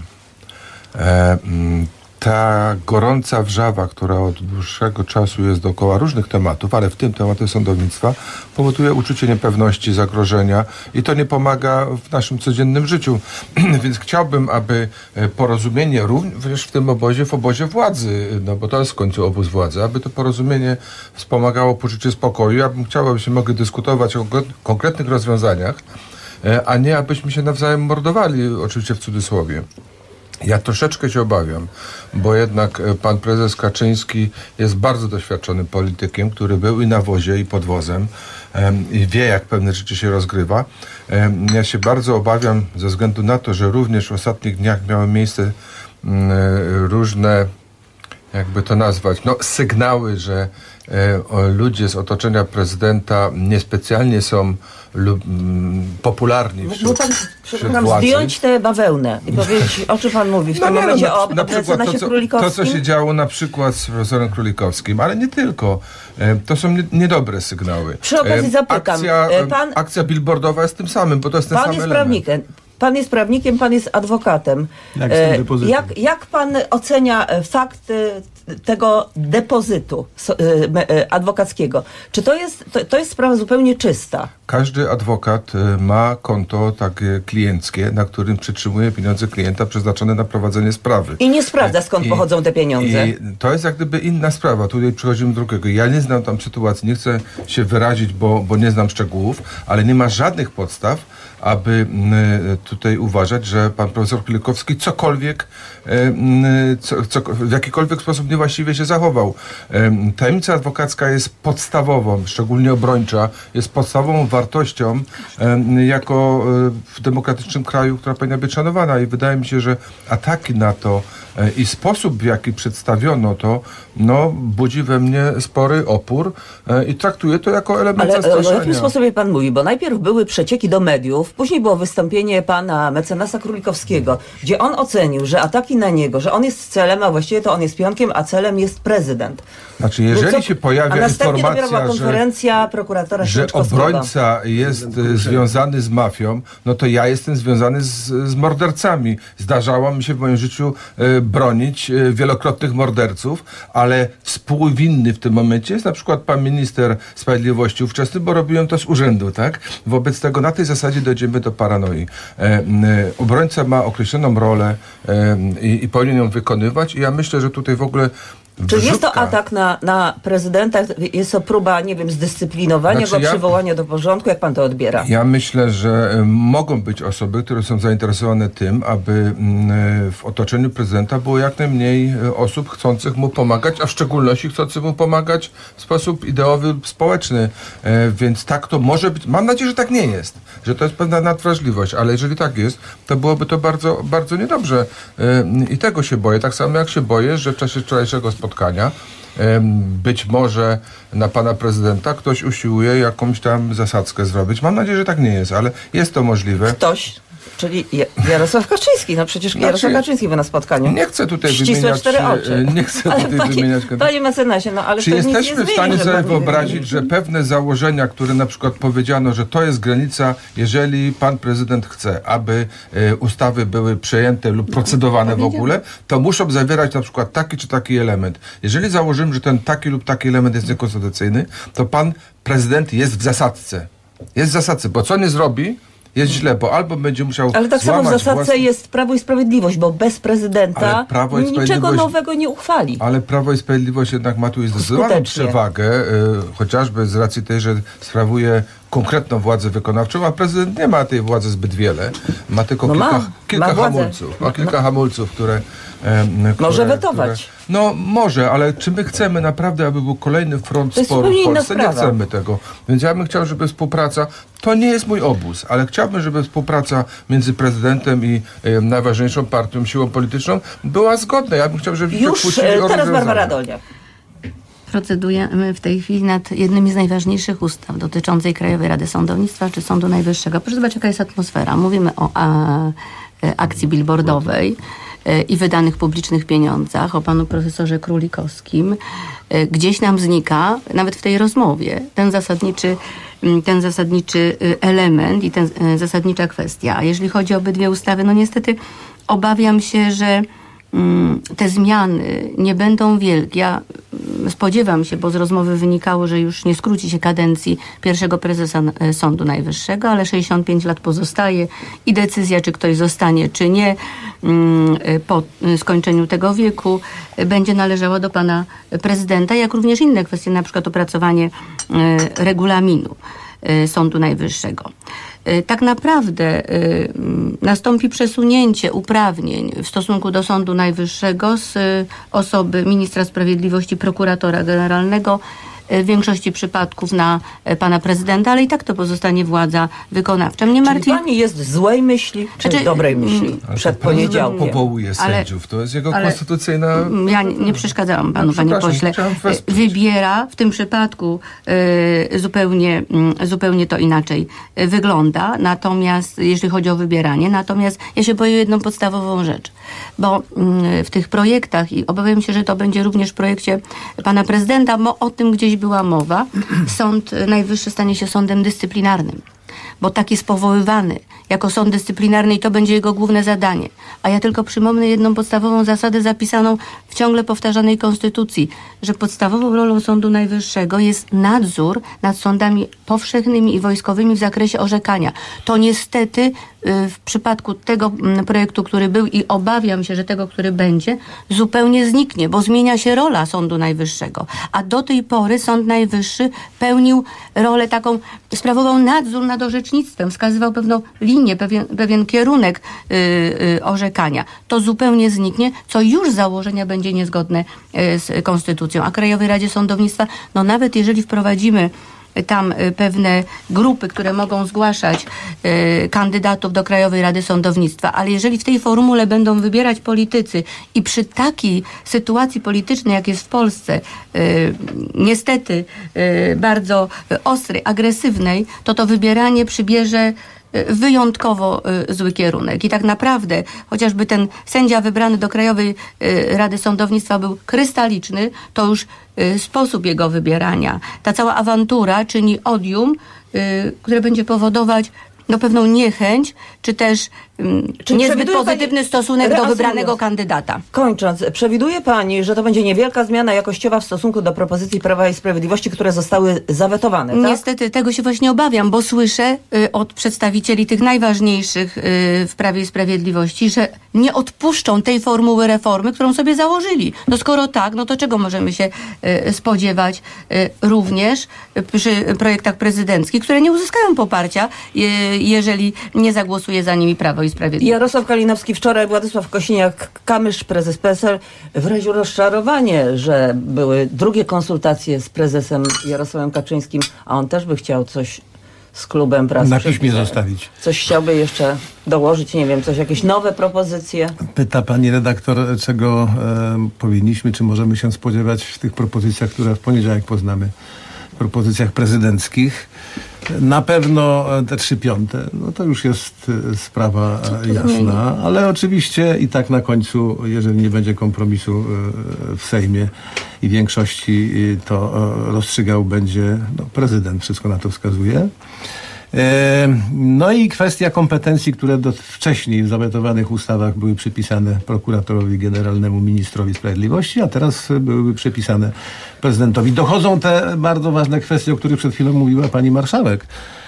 Ta gorąca wrzawa, która od dłuższego czasu jest dookoła różnych tematów, ale w tym temacie sądownictwa, powoduje uczucie niepewności, zagrożenia i to nie pomaga w naszym codziennym życiu. Więc chciałbym, aby porozumienie również w tym obozie, w obozie władzy, no bo to jest w końcu obóz władzy, aby to porozumienie wspomagało poczucie spokoju. Ja bym chciał, abyśmy mogli dyskutować o konkretnych rozwiązaniach, a nie abyśmy się nawzajem mordowali, oczywiście w cudzysłowie. Ja troszeczkę się obawiam, bo jednak pan prezes Kaczyński jest bardzo doświadczonym politykiem, który był i na wozie, i pod wozem i wie, jak pewne rzeczy się rozgrywa. Ja się bardzo obawiam ze względu na to, że również w ostatnich dniach miały miejsce różne jakby to nazwać, sygnały, że ludzie z otoczenia prezydenta niespecjalnie są popularni wśród władzy. Zdjąć tę bawełnę i powiedzieć, o czym pan mówi w tym momencie, o mecenasie Królikowskim. To, co się działo na przykład z profesorem Królikowskim, ale nie tylko. To są niedobre sygnały. Przy okazji zapytam. Akcja billboardowa jest tym samym, bo to jest ten sam element. Pan jest prawnikiem, pan jest adwokatem. Jak pan ocenia fakt tego depozytu adwokackiego? Czy to jest sprawa zupełnie czysta? Każdy adwokat ma konto takie klienckie, na którym przytrzymuje pieniądze klienta przeznaczone na prowadzenie sprawy. I nie sprawdza, skąd pochodzą te pieniądze. I to jest jak gdyby inna sprawa. Tutaj przechodzimy do drugiego. Ja nie znam tam sytuacji, nie chcę się wyrazić, bo nie znam szczegółów, ale nie ma żadnych podstaw, aby tutaj uważać, że pan profesor Królikowski cokolwiek, w jakikolwiek sposób niewłaściwie się zachował. Tajemnica adwokacka jest podstawową, szczególnie obrończa, jest podstawową wartością jako w demokratycznym kraju, która powinna być szanowana i wydaje mi się, że ataki na to i sposób, w jaki przedstawiono to, budzi we mnie spory opór i traktuję to jako element zastraszania. Ale o jakim sposobie pan mówi? Bo najpierw były przecieki do mediów, później było wystąpienie pana mecenasa Królikowskiego, gdzie on ocenił, że ataki na niego, że on jest celem, a właściwie to on jest pionkiem, a celem jest prezydent. Znaczy, jeżeli się pojawia informacja, była konferencja prokuratora że obrońca jest związany z mafią, to ja jestem związany z mordercami. Zdarzało mi się w moim życiu bronić wielokrotnych morderców, ale współwinny w tym momencie jest na przykład pan minister sprawiedliwości ówczesny, bo robiłem to z urzędu, tak? Wobec tego na tej zasadzie dojdziemy do paranoi. Obrońca ma określoną rolę i powinien ją wykonywać i ja myślę, że tutaj w ogóle Czy jest to atak na prezydenta? Jest to próba, zdyscyplinowania go, przywołania do porządku? Jak pan to odbiera? Ja myślę, że mogą być osoby, które są zainteresowane tym, aby w otoczeniu prezydenta było jak najmniej osób chcących mu pomagać, a w szczególności chcących mu pomagać w sposób ideowy, społeczny. Więc tak to może być. Mam nadzieję, że tak nie jest. Że to jest pewna nadwrażliwość, ale jeżeli tak jest, to byłoby to bardzo, bardzo niedobrze. I tego się boję. Tak samo jak się boję, że w czasie wczorajszego spotkania być może na pana prezydenta ktoś usiłuje jakąś tam zasadzkę zrobić. Mam nadzieję, że tak nie jest, ale jest to możliwe. Ktoś? Czyli Jarosław Kaczyński. Przecież Jarosław Kaczyński był na spotkaniu. Nie chcę tutaj wymieniać... wymieniać... Panie mecenasie, ale czy jesteśmy w stanie sobie wyobrazić, że pewne założenia, które na przykład powiedziano, że to jest granica, jeżeli pan prezydent chce, aby ustawy były przejęte lub procedowane w ogóle, to muszą zawierać na przykład taki czy taki element. Jeżeli założymy, że ten taki lub taki element jest niekonstytucyjny, to pan prezydent jest w zasadce. Jest w zasadce, bo co nie zrobi, jest źle, bo albo będzie musiał ale tak samo w zasadce jest Prawo i Sprawiedliwość, bo bez prezydenta niczego nowego nie uchwali. Ale Prawo i Sprawiedliwość jednak ma tu zdecydowaną przewagę, chociażby z racji tej, że sprawuje konkretną władzę wykonawczą, a prezydent nie ma tej władzy zbyt wiele. Ma tylko kilka hamulców. Ma kilka hamulców, które może wetować. Może, ale czy my chcemy naprawdę, aby był kolejny front sporu w Polsce? Nie chcemy tego. Więc ja bym chciał, żeby współpraca, to nie jest mój obóz, ale chciałbym, żeby współpraca między prezydentem i najważniejszą partią, siłą polityczną była zgodna. Ja bym chciał, żeby teraz Barbara Dolniak. Procedujemy w tej chwili nad jednymi z najważniejszych ustaw dotyczącej Krajowej Rady Sądownictwa czy Sądu Najwyższego. Proszę zobaczyć, jaka jest atmosfera. Mówimy o akcji billboardowej i wydanych publicznych pieniądzach, o panu profesorze Królikowskim. Gdzieś nam znika, nawet w tej rozmowie, ten zasadniczy element i zasadnicza kwestia. A jeżeli chodzi o obydwie ustawy, niestety obawiam się, że te zmiany nie będą wielkie. Ja spodziewam się, bo z rozmowy wynikało, że już nie skróci się kadencji pierwszego prezesa Sądu Najwyższego, ale 65 lat pozostaje i decyzja, czy ktoś zostanie, czy nie, po skończeniu tego wieku, będzie należała do pana prezydenta, jak również inne kwestie, na przykład opracowanie regulaminu Sądu Najwyższego. Tak naprawdę nastąpi przesunięcie uprawnień w stosunku do Sądu Najwyższego z osoby ministra sprawiedliwości, prokuratora generalnego w większości przypadków na pana prezydenta, ale i tak to pozostanie władza wykonawcza. Mnie martwi... Pani jest złej myśli, czy dobrej myśli przed poniedziałkiem? Powołuje sędziów, to jest jego konstytucyjna... Ja nie przeszkadzałam panu, panie pośle. Wybiera w tym przypadku zupełnie to inaczej wygląda, natomiast jeśli chodzi o wybieranie, natomiast ja się boję jedną podstawową rzecz, bo w tych projektach, i obawiam się, że to będzie również w projekcie pana prezydenta, bo o tym gdzieś była mowa, Sąd Najwyższy stanie się sądem dyscyplinarnym, bo tak jest powoływany jako sąd dyscyplinarny i to będzie jego główne zadanie. A ja tylko przypomnę jedną podstawową zasadę zapisaną w ciągle powtarzanej Konstytucji, że podstawową rolą Sądu Najwyższego jest nadzór nad sądami powszechnymi i wojskowymi w zakresie orzekania. To niestety w przypadku tego projektu, który był i obawiam się, że tego, który będzie, zupełnie zniknie, bo zmienia się rola Sądu Najwyższego. A do tej pory Sąd Najwyższy pełnił rolę taką, sprawował nadzór nad orzecznictwem, wskazywał pewną linię, pewien kierunek orzekania. To zupełnie zniknie, co już z założenia będzie niezgodne z Konstytucją. A Krajowej Radzie Sądownictwa, no nawet jeżeli wprowadzimy tam pewne grupy, które mogą zgłaszać kandydatów do Krajowej Rady Sądownictwa, ale jeżeli w tej formule będą wybierać politycy i przy takiej sytuacji politycznej, jak jest w Polsce, niestety bardzo ostrej, agresywnej, to wybieranie przybierze wyjątkowo zły kierunek. I tak naprawdę, chociażby ten sędzia wybrany do Krajowej Rady Sądownictwa był krystaliczny, to już sposób jego wybierania, ta cała awantura czyni które będzie powodować pewną niechęć, czy też niezbyt pozytywny stosunek do wybranego kandydata. Kończąc, przewiduje pani, że to będzie niewielka zmiana jakościowa w stosunku do propozycji Prawa i Sprawiedliwości, które zostały zawetowane, tak? Niestety, tego się właśnie obawiam, bo słyszę od przedstawicieli tych najważniejszych w Prawie i Sprawiedliwości, że nie odpuszczą tej formuły reformy, którą sobie założyli. No skoro tak, no to czego możemy się spodziewać również przy projektach prezydenckich, które nie uzyskają poparcia, jeżeli nie zagłosuje za nimi Prawo i Sprawiedliwość. Jarosław Kalinowski wczoraj, Władysław Kosiniak-Kamysz, prezes PSL, wyraził rozczarowanie, że były drugie konsultacje z prezesem Jarosławem Kaczyńskim, a on też by chciał coś z klubem pracy. Na piśmie zostawić. Coś chciałby jeszcze dołożyć, nie wiem, jakieś nowe propozycje? Pyta pani redaktor, czego powinniśmy, czy możemy się spodziewać w tych propozycjach, które w poniedziałek poznamy. Propozycjach prezydenckich. Na pewno te 3/5, no to już jest sprawa jasna, ale oczywiście i tak na końcu, jeżeli nie będzie kompromisu w Sejmie i większości, to rozstrzygał będzie prezydent, wszystko na to wskazuje. No i kwestia kompetencji, które wcześniej w zawetowanych ustawach były przypisane prokuratorowi generalnemu, ministrowi sprawiedliwości, a teraz byłyby przypisane prezydentowi. Dochodzą te bardzo ważne kwestie, o których przed chwilą mówiła pani marszałek.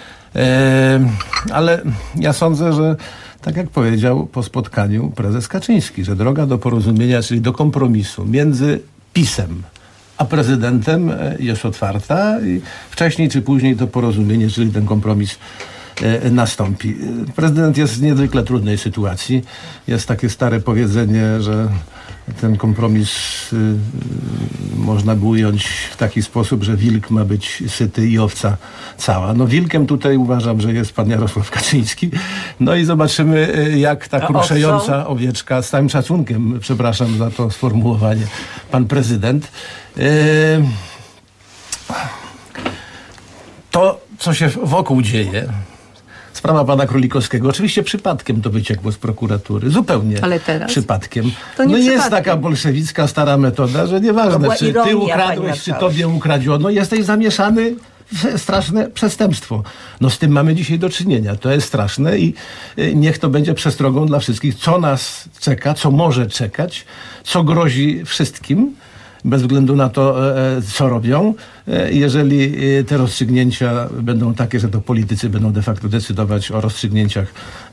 Ale ja sądzę, że tak jak powiedział po spotkaniu prezes Kaczyński, że droga do porozumienia, czyli do kompromisu między PiS-em a prezydentem jest otwarta i wcześniej czy później to porozumienie, czyli ten kompromis nastąpi. Prezydent jest w niezwykle trudnej sytuacji. Jest takie stare powiedzenie, że ten kompromis można by ująć w taki sposób, że wilk ma być syty i owca cała. No wilkiem tutaj uważam, że jest pan Jarosław Kaczyński. No i zobaczymy, jak ta kruszająca owieczka, z całym szacunkiem, przepraszam za to sformułowanie, pan prezydent. To, co się wokół dzieje, sprawa pana Królikowskiego, oczywiście przypadkiem to wyciekło z prokuratury, zupełnie przypadkiem. To nie jest taka bolszewicka stara metoda, że nieważne, czy ty ukradłeś, czy tobie ukradziono, jesteś zamieszany w straszne przestępstwo. No z tym mamy dzisiaj do czynienia. To jest straszne i niech to będzie przestrogą dla wszystkich, co nas czeka, co może czekać, co grozi wszystkim, bez względu na to, co robią. Jeżeli te rozstrzygnięcia będą takie, że to politycy będą de facto decydować o rozstrzygnięciach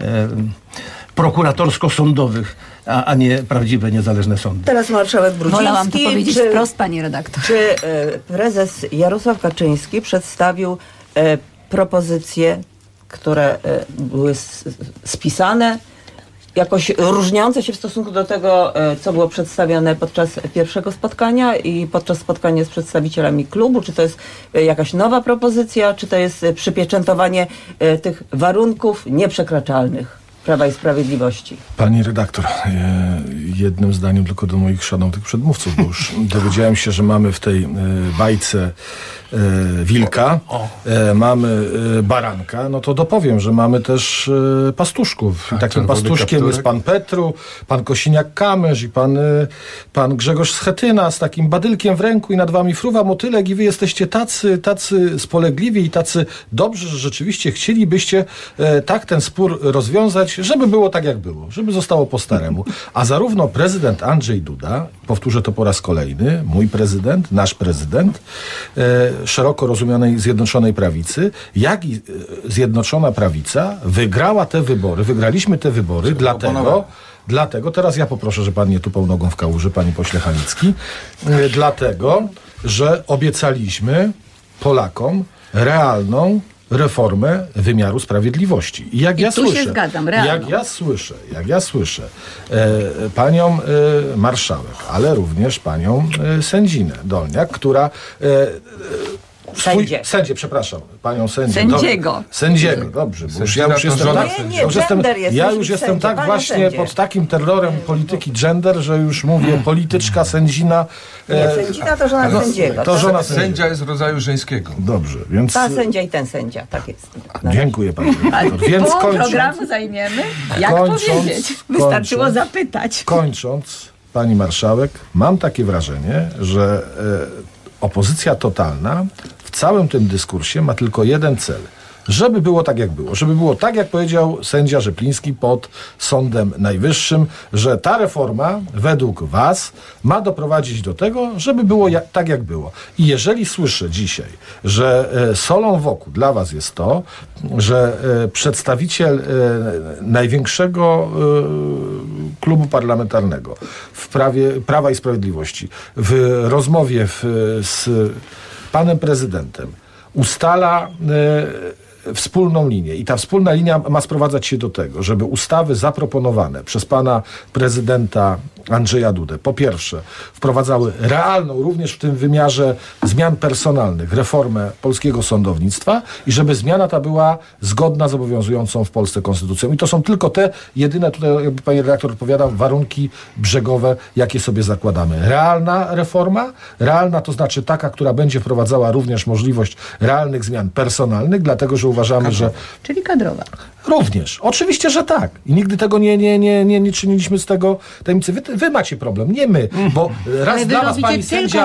prokuratorsko-sądowych, a nie prawdziwe, niezależne sądy. Teraz marszałek Brudziński. Wolałam to powiedzieć wprost, panie redaktor. Czy prezes Jarosław Kaczyński przedstawił propozycje, które były spisane jakoś różniące się w stosunku do tego, co było przedstawione podczas pierwszego spotkania i podczas spotkania z przedstawicielami klubu? Czy to jest jakaś nowa propozycja, czy to jest przypieczętowanie tych warunków nieprzekraczalnych Prawa i Sprawiedliwości? Pani redaktor, jednym zdaniem tylko do moich szanownych przedmówców, bo już dowiedziałem się, że mamy w tej bajce wilka, mamy baranka, no to dopowiem, że mamy też pastuszków. I takim pastuszkiem jest pan Petru, pan Kosiniak-Kamysz i pan Grzegorz Schetyna z takim badylkiem w ręku i nad wami fruwa motylek i wy jesteście tacy spolegliwi i tacy dobrzy, że rzeczywiście chcielibyście tak ten spór rozwiązać, żeby było tak jak było, żeby zostało po staremu. A zarówno prezydent Andrzej Duda, powtórzę to po raz kolejny, mój prezydent, nasz prezydent, szeroko rozumianej Zjednoczonej Prawicy, jak i Zjednoczona Prawica wygrała te wybory. Wygraliśmy te wybory dlatego, teraz ja poproszę, że pan nie tupał nogą w kałuży, panie pośle Halicki, dlatego, że obiecaliśmy Polakom realną reformę wymiaru sprawiedliwości. I jak ja tu słyszę, się zgadzam, realną. Jak ja słyszę panią marszałek, ale również panią sędzinę Dolniak, panią sędziego, dobrze, bo już ja już jestem tak właśnie pod takim terrorem polityki gender, że już mówię polityczka, sędzina. Nie, sędzina to żona sędziego. To żona sędzia jest rodzaju żeńskiego. Dobrze, więc... Ta sędzia i ten sędzia, tak jest. Dziękuję pani redaktor. Więc pół programu zajmiemy, jak powiedzieć. Wystarczyło zapytać. Kończąc, pani marszałek, mam takie wrażenie, że opozycja totalna w całym tym dyskursie ma tylko jeden cel. Żeby było tak, jak było. Żeby było tak, jak powiedział sędzia Rzepliński pod Sądem Najwyższym, że ta reforma według was ma doprowadzić do tego, żeby było tak, jak było. I jeżeli słyszę dzisiaj, że solą wokół dla was jest to, że przedstawiciel największego klubu parlamentarnego w Prawa i Sprawiedliwości w rozmowie z panem prezydentem ustala wspólną linię i ta wspólna linia ma sprowadzać się do tego, żeby ustawy zaproponowane przez pana prezydenta Andrzeja Dudę po pierwsze wprowadzały realną, również w tym wymiarze zmian personalnych, reformę polskiego sądownictwa i żeby zmiana ta była zgodna z obowiązującą w Polsce konstytucją. I to są tylko te jedyne, tutaj jakby pani redaktor odpowiadał, warunki brzegowe, jakie sobie zakładamy. Realna reforma, realna to znaczy taka, która będzie wprowadzała również możliwość realnych zmian personalnych, dlatego, że uważamy, że... Czyli kadrowa. Również. Oczywiście, że tak. I nigdy tego nie czyniliśmy z tego tajemnicy. Wy macie problem, nie my. Bo raz dla was pani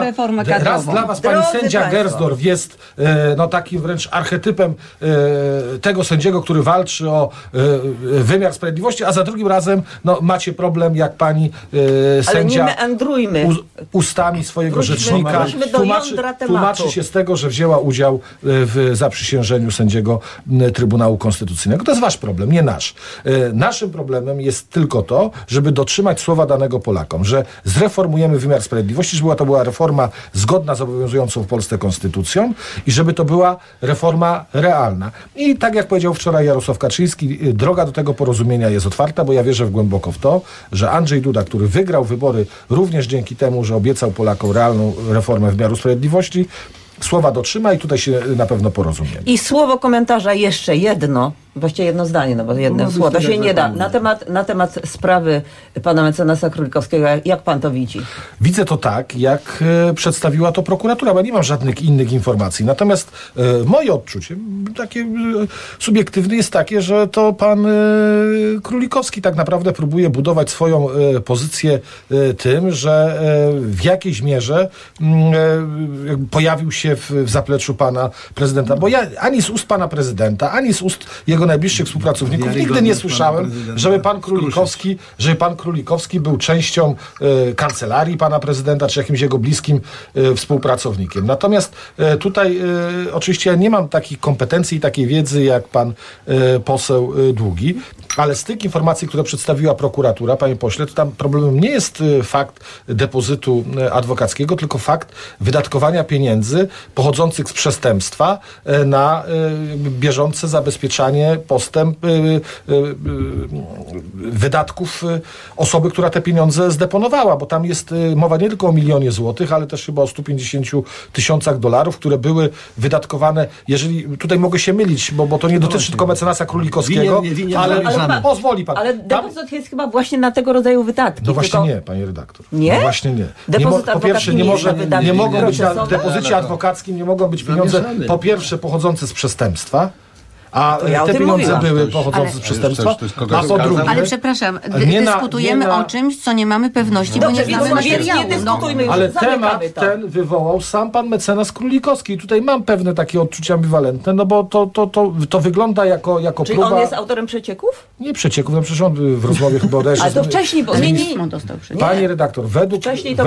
sędzia Gersdorf jest takim wręcz archetypem tego sędziego, który walczy o wymiar sprawiedliwości, a za drugim razem macie problem, jak pani sędzia ale nie meandrujmy. Ustami swojego rzecznika tłumaczy się z tego, że wzięła udział w zaprzysiężeniu sędziego Trybunału Konstytucyjnego. To jest wasz problem, nie nasz. Naszym problemem jest tylko to, żeby dotrzymać słowa danego Polakom, że zreformujemy wymiar sprawiedliwości, żeby to była reforma zgodna z obowiązującą w Polsce konstytucją i żeby to była reforma realna. I tak jak powiedział wczoraj Jarosław Kaczyński, droga do tego porozumienia jest otwarta, bo ja wierzę głęboko w to, że Andrzej Duda, który wygrał wybory również dzięki temu, że obiecał Polakom realną reformę wymiaru sprawiedliwości, słowa dotrzyma i tutaj się na pewno porozumiemy. I słowo komentarza jeszcze jedno, właściwie jedno zdanie, bo jedno słowo, to się nie da. Na temat sprawy pana mecenasa Królikowskiego, jak pan to widzi? Widzę to tak, jak przedstawiła to prokuratura, bo nie mam żadnych innych informacji. Natomiast moje odczucie, takie subiektywne, jest takie, że to pan Królikowski tak naprawdę próbuje budować swoją pozycję tym, że w jakiejś mierze pojawił się w zapleczu pana prezydenta. Bo ja ani z ust pana prezydenta, ani z ust jego najbliższych współpracowników nigdy nie słyszałem, żeby pan Królikowski był częścią kancelarii pana prezydenta, czy jakimś jego bliskim współpracownikiem. Natomiast tutaj oczywiście ja nie mam takich kompetencji i takiej wiedzy jak pan poseł Długi, Ale z tych informacji, które przedstawiła prokuratura, panie pośle, to tam problemem nie jest fakt depozytu adwokackiego, tylko fakt wydatkowania pieniędzy pochodzących z przestępstwa na bieżące zabezpieczanie postęp wydatków osoby, która te pieniądze zdeponowała, bo tam jest mowa nie tylko o $1 milion złotych, ale też chyba o $150,000, które były wydatkowane, jeżeli, tutaj mogę się mylić, bo to nie dotyczy tylko mecenasa Królikowskiego, ale pozwoli pan. Ale depozyt jest chyba właśnie na tego rodzaju wydatki. No właśnie nie, panie redaktor. Nie? No właśnie nie. Po pierwsze, nie mogą być na depozycie adwokackim, nie mogą być pieniądze, po pierwsze, pochodzące z przestępstwa, a te pieniądze były pochodzące z przestępstwa, a po drugie... Ale przepraszam, dyskutujemy o czymś, co nie mamy pewności, bo nie znamy materiału. Ale temat ten wywołał sam pan mecenas Królikowski. I tutaj mam pewne takie odczucia ambiwalentne, no bo to wygląda jako Czyli próba... on jest autorem przecieków? Nie przecieków, no przecież on w rozmowie chyba odeszł. Ale to wcześniej, bo Panie redaktor, według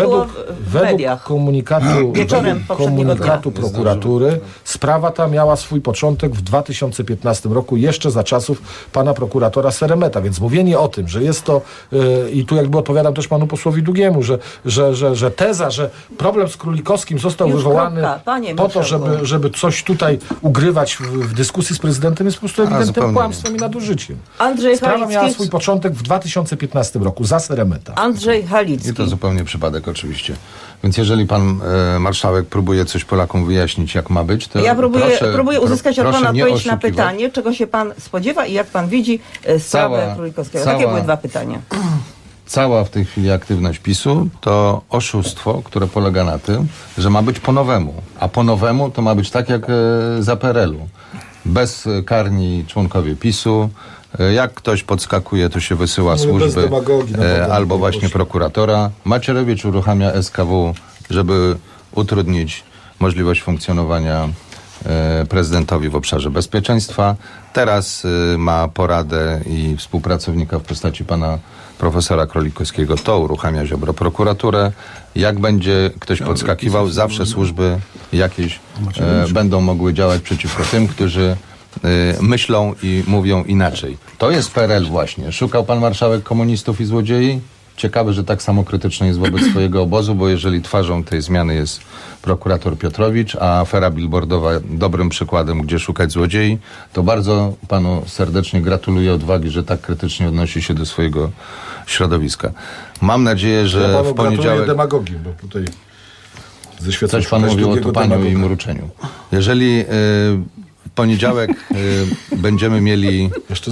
komunikatu prokuratury sprawa ta miała swój początek w 2015 roku, jeszcze za czasów pana prokuratora Seremeta, więc mówienie o tym, że jest to i tu jakby odpowiadam też panu posłowi Długiemu, że teza, że problem z Królikowskim został wywołany po to, żeby coś tutaj ugrywać w dyskusji z prezydentem, jest po prostu ewidentnym kłamstwem i nadużyciem. Sprawa miała swój początek w 2015 roku za Seremeta. Andrzej Halicki. I to zupełnie przypadek oczywiście. Więc jeżeli pan marszałek próbuje coś Polakom wyjaśnić, jak ma być, to ja próbuję uzyskać od pana odpowiedź na pytanie, czego się pan spodziewa i jak pan widzi sprawę Królikowskiego. Takie były dwa pytania. Cała w tej chwili aktywność PiS-u to oszustwo, które polega na tym, że ma być po nowemu. A po nowemu to ma być tak jak za PRL-u. Bezkarni członkowie PiS-u. Jak ktoś podskakuje, to się wysyła służby albo właśnie prokuratora. Macierewicz uruchamia SKW, żeby utrudnić możliwość funkcjonowania prezydentowi w obszarze bezpieczeństwa. Teraz ma poradę i współpracownika w postaci pana profesora Królikowskiego. To uruchamia Ziobro prokuraturę. Jak będzie ktoś podskakiwał, zawsze służby jakieś będą mogły działać przeciwko tym, którzy myślą i mówią inaczej. To jest PRL właśnie. Szukał pan marszałek komunistów i złodziei? Ciekawe, że tak samo krytyczny jest wobec swojego obozu, bo jeżeli twarzą tej zmiany jest prokurator Piotrowicz, a afera billboardowa dobrym przykładem, gdzie szukać złodziei, to bardzo panu serdecznie gratuluję odwagi, że tak krytycznie odnosi się do swojego środowiska. Mam nadzieję, że w poniedziałek... demagogii, bo tutaj coś pan mówił o tupaniu i mruczeniu. Jeżeli w poniedziałek będziemy mieli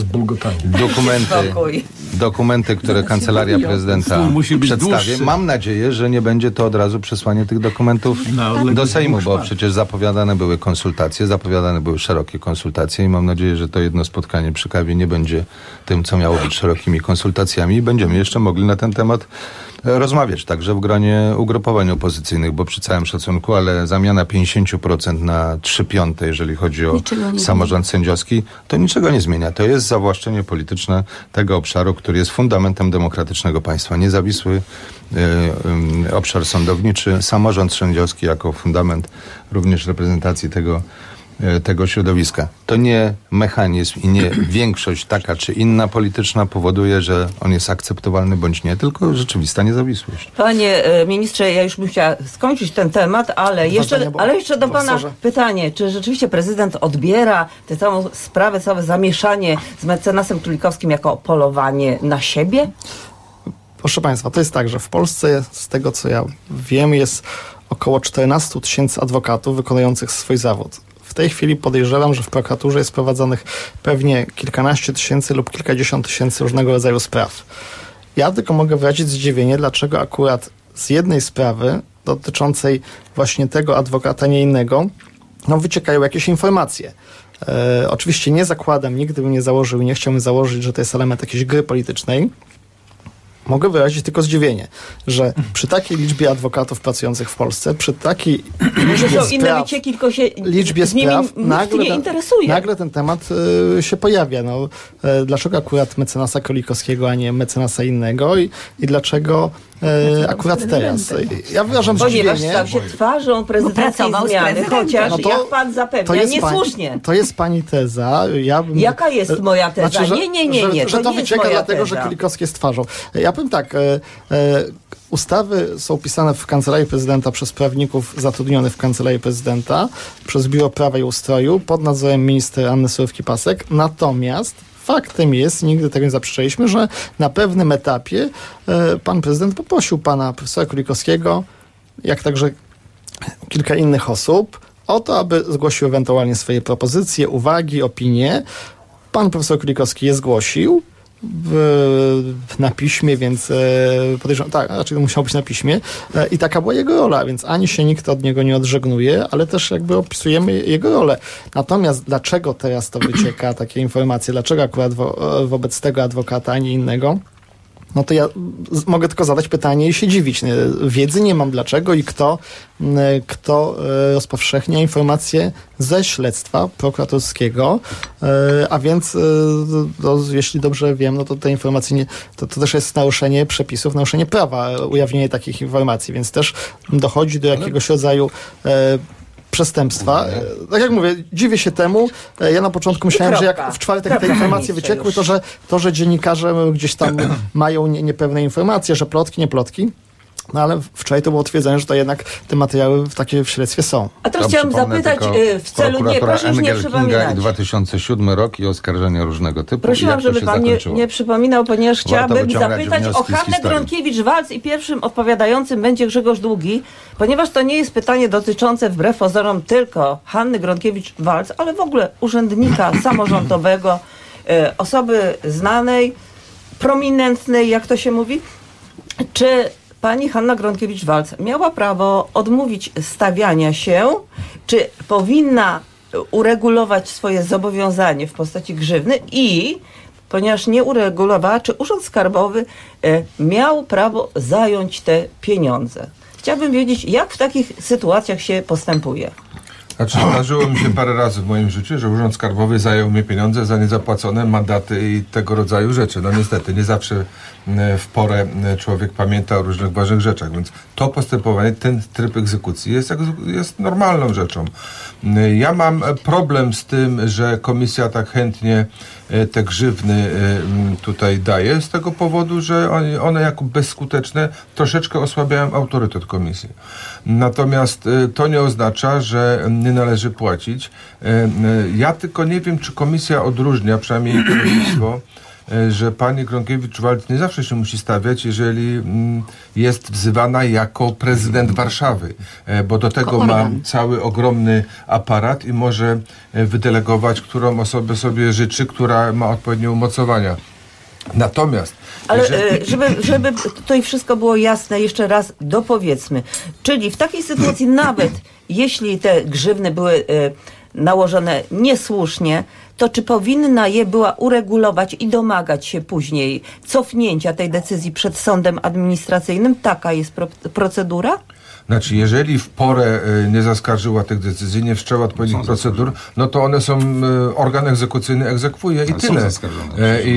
dokumenty, które Kancelaria Prezydenta przedstawi. Mam nadzieję, że nie będzie to od razu przesłanie tych dokumentów do Sejmu, bo przecież zapowiadane były konsultacje, zapowiadane były szerokie konsultacje i mam nadzieję, że to jedno spotkanie przy kawie nie będzie tym, co miało być szerokimi konsultacjami i będziemy jeszcze mogli na ten temat rozmawiać, także w gronie ugrupowań opozycyjnych, bo przy całym szacunku, ale zamiana 50% na 3/5, jeżeli chodzi o samorząd sędziowski, to niczego nie zmienia. To jest zawłaszczenie polityczne tego obszaru, który jest fundamentem demokratycznego państwa. Niezawisły obszar sądowniczy, samorząd sędziowski jako fundament również reprezentacji tego środowiska. To nie mechanizm i nie większość taka czy inna polityczna powoduje, że on jest akceptowalny bądź nie, tylko rzeczywista niezawisłość. Panie ministrze, ja już bym chciała skończyć ten temat, ale jeszcze do pana pytanie, czy rzeczywiście prezydent odbiera tę całą sprawę, całe zamieszanie z mecenasem Królikowskim jako polowanie na siebie? Proszę państwa, to jest tak, że w Polsce, z tego co ja wiem, jest około 14 000 adwokatów wykonujących swój zawód. W tej chwili podejrzewam, że w prokuraturze jest prowadzonych pewnie kilkanaście tysięcy lub kilkadziesiąt tysięcy różnego rodzaju spraw. Ja tylko mogę wyrazić zdziwienie, dlaczego akurat z jednej sprawy dotyczącej właśnie tego adwokata, nie innego, wyciekają jakieś informacje. Oczywiście nie zakładam, nigdy bym nie założył i nie chciałbym założyć, że to jest element jakiejś gry politycznej. Mogę wyrazić tylko zdziwienie, że przy takiej liczbie adwokatów pracujących w Polsce, przy takiej liczbie spraw, nagle ten temat się pojawia. Dlaczego akurat mecenasa Królikowskiego, a nie mecenasa innego i dlaczego akurat teraz. Ja wyrażam ponieważ zdziwienie. stał się twarzą prezydenckiej zmiany, chociaż jak pan zapewnia, niesłusznie. To jest pani teza. Jaka jest moja teza? Znaczy, nie. Że to nie wycieka dlatego, teza. że Kulikowski jest twarzą. Ja powiem tak, ustawy są pisane w Kancelarii Prezydenta przez prawników zatrudnionych w Kancelarii Prezydenta, przez Biuro Prawa i Ustroju, pod nadzorem minister Anny Surówki-Pasek. Natomiast faktem jest, nigdy tego nie zaprzeczaliśmy, że na pewnym etapie pan prezydent poprosił pana profesora Kulikowskiego, jak także kilka innych osób, o to, aby zgłosił ewentualnie swoje propozycje, uwagi, opinie. Pan profesor Kulikowski je zgłosił na piśmie, więc podejrzewam, tak, raczej musiał być na piśmie i taka była jego rola, więc ani się nikt od niego nie odżegnuje, ale też jakby opisujemy jego rolę. Natomiast dlaczego teraz to wycieka, takie informacje, dlaczego akurat wobec tego adwokata, a nie innego, no to ja mogę tylko zadać pytanie i się dziwić. Wiedzy nie mam dlaczego i kto rozpowszechnia informacje ze śledztwa prokuratorskiego, a więc jeśli dobrze wiem, no to te informacje to też jest naruszenie przepisów, naruszenie prawa, ujawnienie takich informacji, więc też dochodzi do jakiegoś rodzaju przestępstwa. Tak jak mówię, dziwię się temu. Ja na początku myślałem, że jak w czwartek te informacje wyciekły, to że dziennikarze gdzieś tam mają niepewne informacje, że plotki, nie plotki. No ale wczoraj to było twierdzenie, że to jednak te materiały w śledztwie są. A teraz chciałam zapytać w celu, proszę już nie przypominać. I 2007 rok i oskarżenia różnego typu. Prosiłam, żeby pan nie przypominał, ponieważ chciałabym zapytać o Hannę Gronkiewicz-Waltz i pierwszym odpowiadającym będzie Grzegorz Długi, ponieważ to nie jest pytanie dotyczące wbrew pozorom tylko Hanny Gronkiewicz-Waltz, ale w ogóle urzędnika samorządowego, osoby znanej, prominentnej, jak to się mówi. Czy pani Hanna Gronkiewicz-Waltz miała prawo odmówić stawiania się, czy powinna uregulować swoje zobowiązanie w postaci grzywny i, ponieważ nie uregulowała, czy Urząd Skarbowy miał prawo zająć te pieniądze? Chciałabym wiedzieć, jak w takich sytuacjach się postępuje. Znaczy, zdarzyło mi się parę razy w moim życiu, że Urząd Skarbowy zajął mi pieniądze za niezapłacone mandaty i tego rodzaju rzeczy. No niestety, nie zawsze w porę człowiek pamięta o różnych ważnych rzeczach, więc to postępowanie, ten tryb egzekucji jest normalną rzeczą. Ja mam problem z tym, że komisja tak chętnie te grzywny tutaj daje, z tego powodu, że one jako bezskuteczne troszeczkę osłabiają autorytet komisji. Natomiast to nie oznacza, że nie należy płacić. Ja tylko nie wiem, czy komisja odróżnia, przynajmniej kierownictwo, że pani Gronkiewicz-Waltz nie zawsze się musi stawiać, jeżeli jest wzywana jako prezydent Warszawy, bo do tego ma cały ogromny aparat i może wydelegować, którą osobę sobie życzy, która ma odpowiednie umocowania. Natomiast... Ale żeby tutaj wszystko było jasne, jeszcze raz dopowiedzmy. Czyli w takiej sytuacji nawet jeśli te grzywny były nałożone niesłusznie, to czy powinna je była uregulować i domagać się później cofnięcia tej decyzji przed sądem administracyjnym? Taka jest procedura? Znaczy, jeżeli w porę nie zaskarżyła tych decyzji, nie wszczęła odpowiednich procedur, no to one są, organ egzekucyjny egzekwuje i tyle. Są zaskarżone.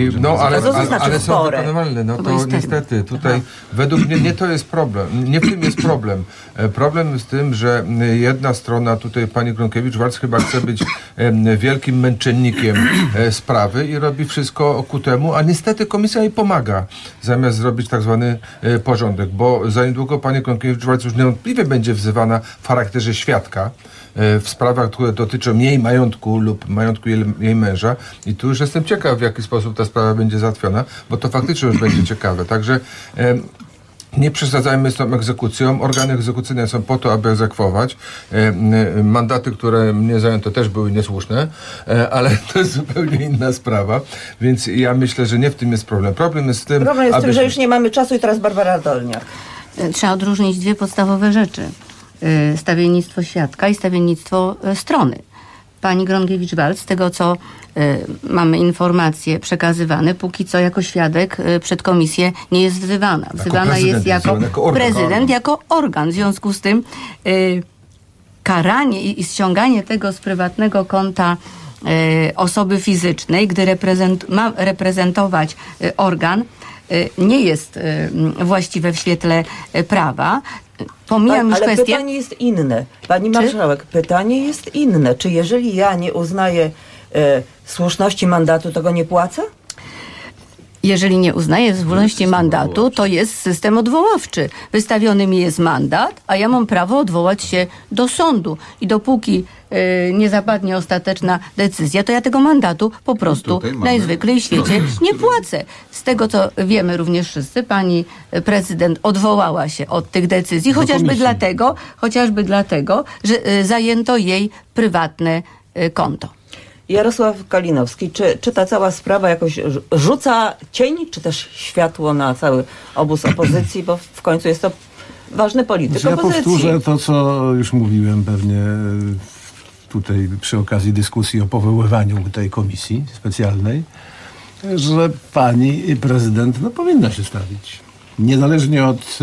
Ale są wykonywalne. No to niestety tutaj według mnie nie to jest problem. Nie w tym jest problem. Problem jest w tym, że jedna strona, tutaj pani Gronkiewicz-Waltz chyba chce być wielkim męczennikiem sprawy i robi wszystko ku temu, a niestety komisja jej pomaga, zamiast zrobić tak zwany porządek, bo za niedługo pani Gronkiewicz-Waltz już niewątpliwie będzie wzywana w charakterze świadka w sprawach, które dotyczą jej majątku lub majątku jej męża i tu już jestem ciekaw, w jaki sposób ta sprawa będzie załatwiona, bo to faktycznie już będzie ciekawe. Także nie przesadzajmy z tą egzekucją. Organy egzekucyjne są po to, aby egzekwować. Mandaty, które mnie zajęto, też były niesłuszne, ale to jest zupełnie inna sprawa. Więc ja myślę, że nie w tym jest problem. Problem jest w tym, że już nie mamy czasu i teraz Barbara Dolniak. Trzeba odróżnić dwie podstawowe rzeczy. Stawiennictwo świadka i stawiennictwo strony. Pani Gronkiewicz-Waltz, z tego co mamy informacje przekazywane, póki co jako świadek przed komisję nie jest wzywana. Wzywana jest jako prezydent, jako organ. W związku z tym karanie i ściąganie tego z prywatnego konta osoby fizycznej, gdy ma reprezentować organ, nie jest właściwe w świetle prawa. Pomijam już ale kwestię... pytanie jest inne. Pani marszałek, pytanie jest inne. Czy jeżeli ja nie uznaję słuszności mandatu, to go nie płacę? Jeżeli nie uznaję słuszności mandatu, to jest system odwoławczy. Wystawiony mi jest mandat, a ja mam prawo odwołać się do sądu. I dopóki nie zapadnie ostateczna decyzja, to ja tego mandatu po prostu najzwyklej w świecie nie płacę. Z tego, co wiemy również wszyscy, pani prezydent odwołała się od tych decyzji, chociażby dlatego, że zajęto jej prywatne konto. Jarosław Kalinowski, czy ta cała sprawa jakoś rzuca cień, czy też światło na cały obóz opozycji, bo w końcu jest to ważny polityk opozycji. Ja powtórzę to, co już mówiłem pewnie tutaj przy okazji dyskusji o powoływaniu tej komisji specjalnej, że pani prezydent powinna się stawić. Niezależnie od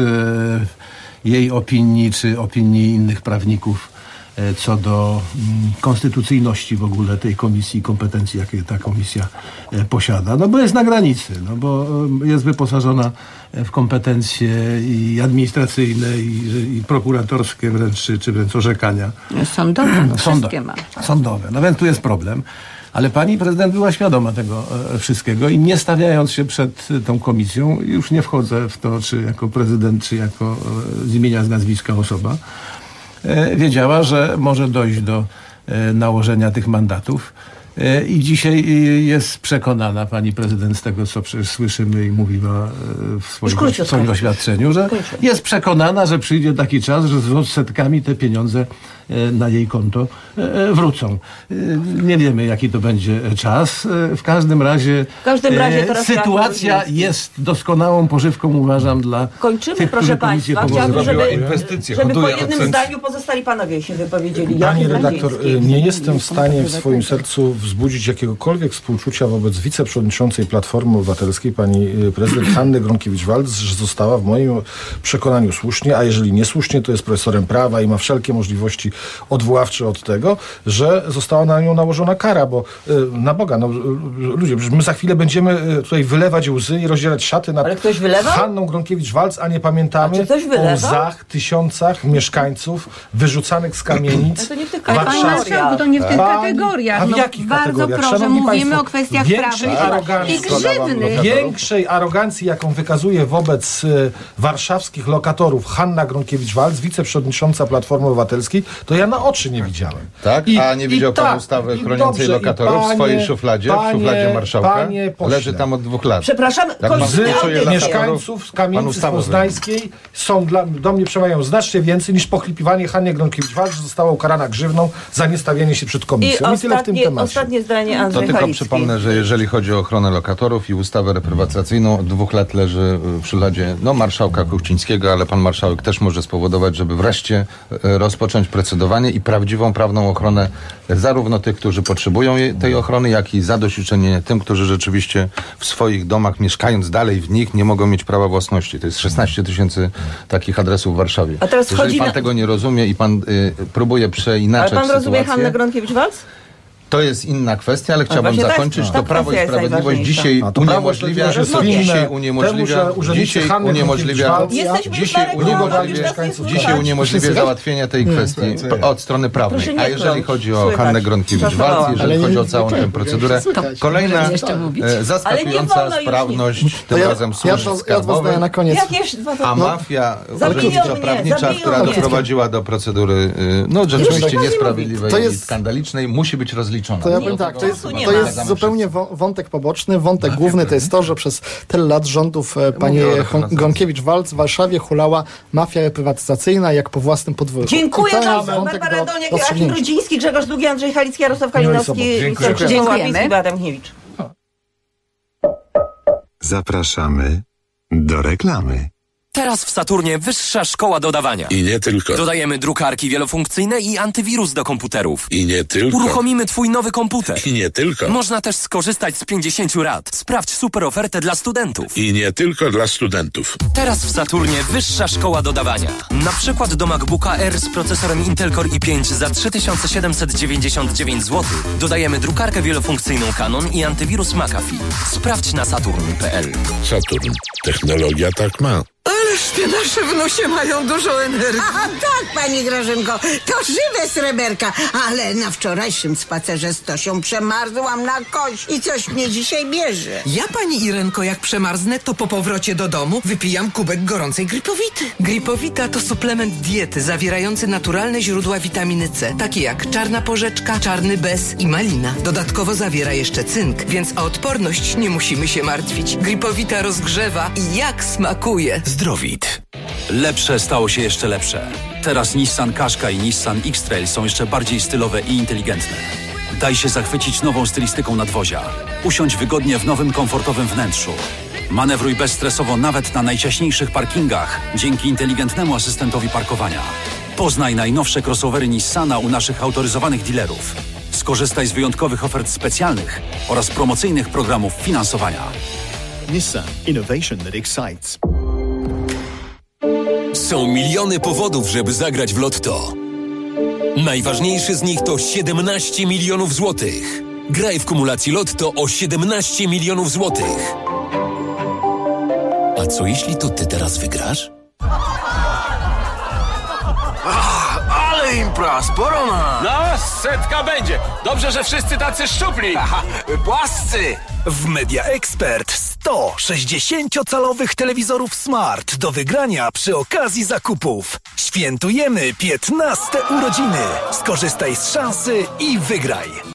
jej opinii, czy opinii innych prawników, co do konstytucyjności w ogóle tej komisji, kompetencji, jakie ta komisja posiada. Bo jest na granicy, bo jest wyposażona w kompetencje i administracyjne, i prokuratorskie wręcz, czy wręcz orzekania. Sądowe, wszystkie ma. Sądowe. Więc tu jest problem. Ale pani prezydent była świadoma tego wszystkiego i nie stawiając się przed tą komisją, już nie wchodzę w to, czy jako prezydent, czy jako z imienia, z nazwiska osoba, wiedziała, że może dojść do nałożenia tych mandatów. I dzisiaj jest przekonana pani prezydent z tego, co przecież słyszymy i mówiła w swoim oświadczeniu, że jest przekonana, że przyjdzie taki czas, że z odsetkami te pieniądze na jej konto wrócą. Nie wiemy, jaki to będzie czas. W każdym razie sytuacja jest doskonałą pożywką, uważam, dla tych, proszę państwa. Chciałabym, żeby po jednym zdaniu pozostali panowie się wypowiedzieli. Pani redaktor, nie jestem w stanie w swoim sercu wzbudzić jakiegokolwiek współczucia wobec wiceprzewodniczącej Platformy Obywatelskiej, pani prezydent Hanny Gronkiewicz-Waltz, że została w moim przekonaniu słusznie, a jeżeli niesłusznie, to jest profesorem prawa i ma wszelkie możliwości odwoławcze od tego, że została na nią nałożona kara, bo na Boga, ludzie, my za chwilę będziemy tutaj wylewać łzy i rozdzierać szaty nad Hanną Gronkiewicz-Waltz, a nie pamiętamy o łzach, tysiącach mieszkańców wyrzucanych z kamienic. To nie w tych kategoriach. To nie w tych kategoriach. A w jakich bardzo kategoriach? Proszę, Szanowni mówimy państwo, o kwestiach prawnych i grzywny. Większej arogancji, jaką wykazuje wobec warszawskich lokatorów Hanna Gronkiewicz-Waltz, wiceprzewodnicząca Platformy Obywatelskiej, to ja na oczy nie widziałem. Tak? A nie widział pan ustawy chroniącej lokatorów w swojej szufladzie, w szufladzie marszałka? Leży tam od 2 lat. Przepraszam, mieszkańców z kamienicy poznańskiej do mnie przemawiają znacznie więcej niż pochlipiwanie Hannie Gronkiewicz-Waltz, że została ukarana grzywną za niestawienie się przed komisją. I tyle w tym temacie. Ostatnie zdanie, Andrzej To tylko Halicki. przypomnę, że jeżeli chodzi o ochronę lokatorów i ustawę reprywatyzacyjną, od 2 lat leży w szufladzie marszałka Kuchcińskiego, ale pan marszałek też może spowodować, żeby wreszcie rozpocząć procedowanie i prawdziwą, prawną ochronę zarówno tych, którzy potrzebują tej ochrony, jak i zadośćuczynienie tym, którzy rzeczywiście w swoich domach, mieszkając dalej w nich, nie mogą mieć prawa własności. To jest 16 000 takich adresów w Warszawie. A teraz jeżeli pan tego nie rozumie i pan próbuje przeinaczać sytuację... Ale pan rozumie sytuację, Hannę Gronkiewicz-Waltz? To jest inna kwestia, ale chciałbym zakończyć. To Prawo i Sprawiedliwość dzisiaj uniemożliwia załatwienie tej kwestii od strony prawnej. A jeżeli chodzi o Hannę Gronkiewicz-Waltz, jeżeli chodzi o całą tę procedurę, kolejna zaskakująca sprawność, tym razem służb skarbowych, a mafia urzędniczo-prawnicza, która doprowadziła do procedury rzeczywiście niesprawiedliwej i skandalicznej, musi być rozliczona. To ja powiem tak, to jest zupełnie wątek poboczny. Wątek główny to jest to, że przez tyle lat rządów pani Gronkiewicz-Waltz w Warszawie hulała mafia reprywatyzacyjna jak po własnym podwórku. Dziękuję bardzo. Barbara Doniak, Joachim Grudziński, Grzegorz Długi, Andrzej Halicki, Jarosław Kalinowski i Dziękujemy. Adam Chmiewicz. Zapraszamy do reklamy. Teraz w Saturnie wyższa szkoła dodawania. I nie tylko. Dodajemy drukarki wielofunkcyjne i antywirus do komputerów. I nie tylko. Uruchomimy twój nowy komputer. I nie tylko. Można też skorzystać z 50 rat. Sprawdź super ofertę dla studentów. I nie tylko dla studentów. Teraz w Saturnie wyższa szkoła dodawania. Na przykład do MacBooka Air z procesorem Intel Core i5 za 3799 zł dodajemy drukarkę wielofunkcyjną Canon i antywirus McAfee. Sprawdź na saturn.pl. Saturn. Technologia tak ma. Ależ te nasze wnusie mają dużo energii. Aha, tak, pani Grażynko, to żywe sreberka, ale na wczorajszym spacerze z Tosią przemarzłam na kość i coś mnie dzisiaj bierze. Ja, pani Irenko, jak przemarznę, to po powrocie do domu wypijam kubek gorącej Gripowity. Gripowita to suplement diety zawierający naturalne źródła witaminy C, takie jak czarna porzeczka, czarny bez i malina. Dodatkowo zawiera jeszcze cynk, więc o odporność nie musimy się martwić. Gripowita rozgrzewa i jak smakuje. Zdrowit. Lepsze stało się jeszcze lepsze. Teraz Nissan Qashqai i Nissan X-Trail są jeszcze bardziej stylowe i inteligentne. Daj się zachwycić nową stylistyką nadwozia. Usiądź wygodnie w nowym, komfortowym wnętrzu. Manewruj bezstresowo nawet na najciaśniejszych parkingach dzięki inteligentnemu asystentowi parkowania. Poznaj najnowsze crossovery Nissana u naszych autoryzowanych dealerów. Skorzystaj z wyjątkowych ofert specjalnych oraz promocyjnych programów finansowania. Nissan. Innovation that excites. Są miliony powodów, żeby zagrać w Lotto. Najważniejszy z nich to 17 milionów złotych. Graj w kumulacji Lotto o 17 milionów złotych. A co jeśli to ty teraz wygrasz? Ale impra, sporo ma. No, setka będzie. Dobrze, że wszyscy tacy szczupli. Aha, płascy. W Media Expert 100 60-calowych telewizorów smart do wygrania przy okazji zakupów. Świętujemy 15 urodziny. Skorzystaj z szansy i wygraj.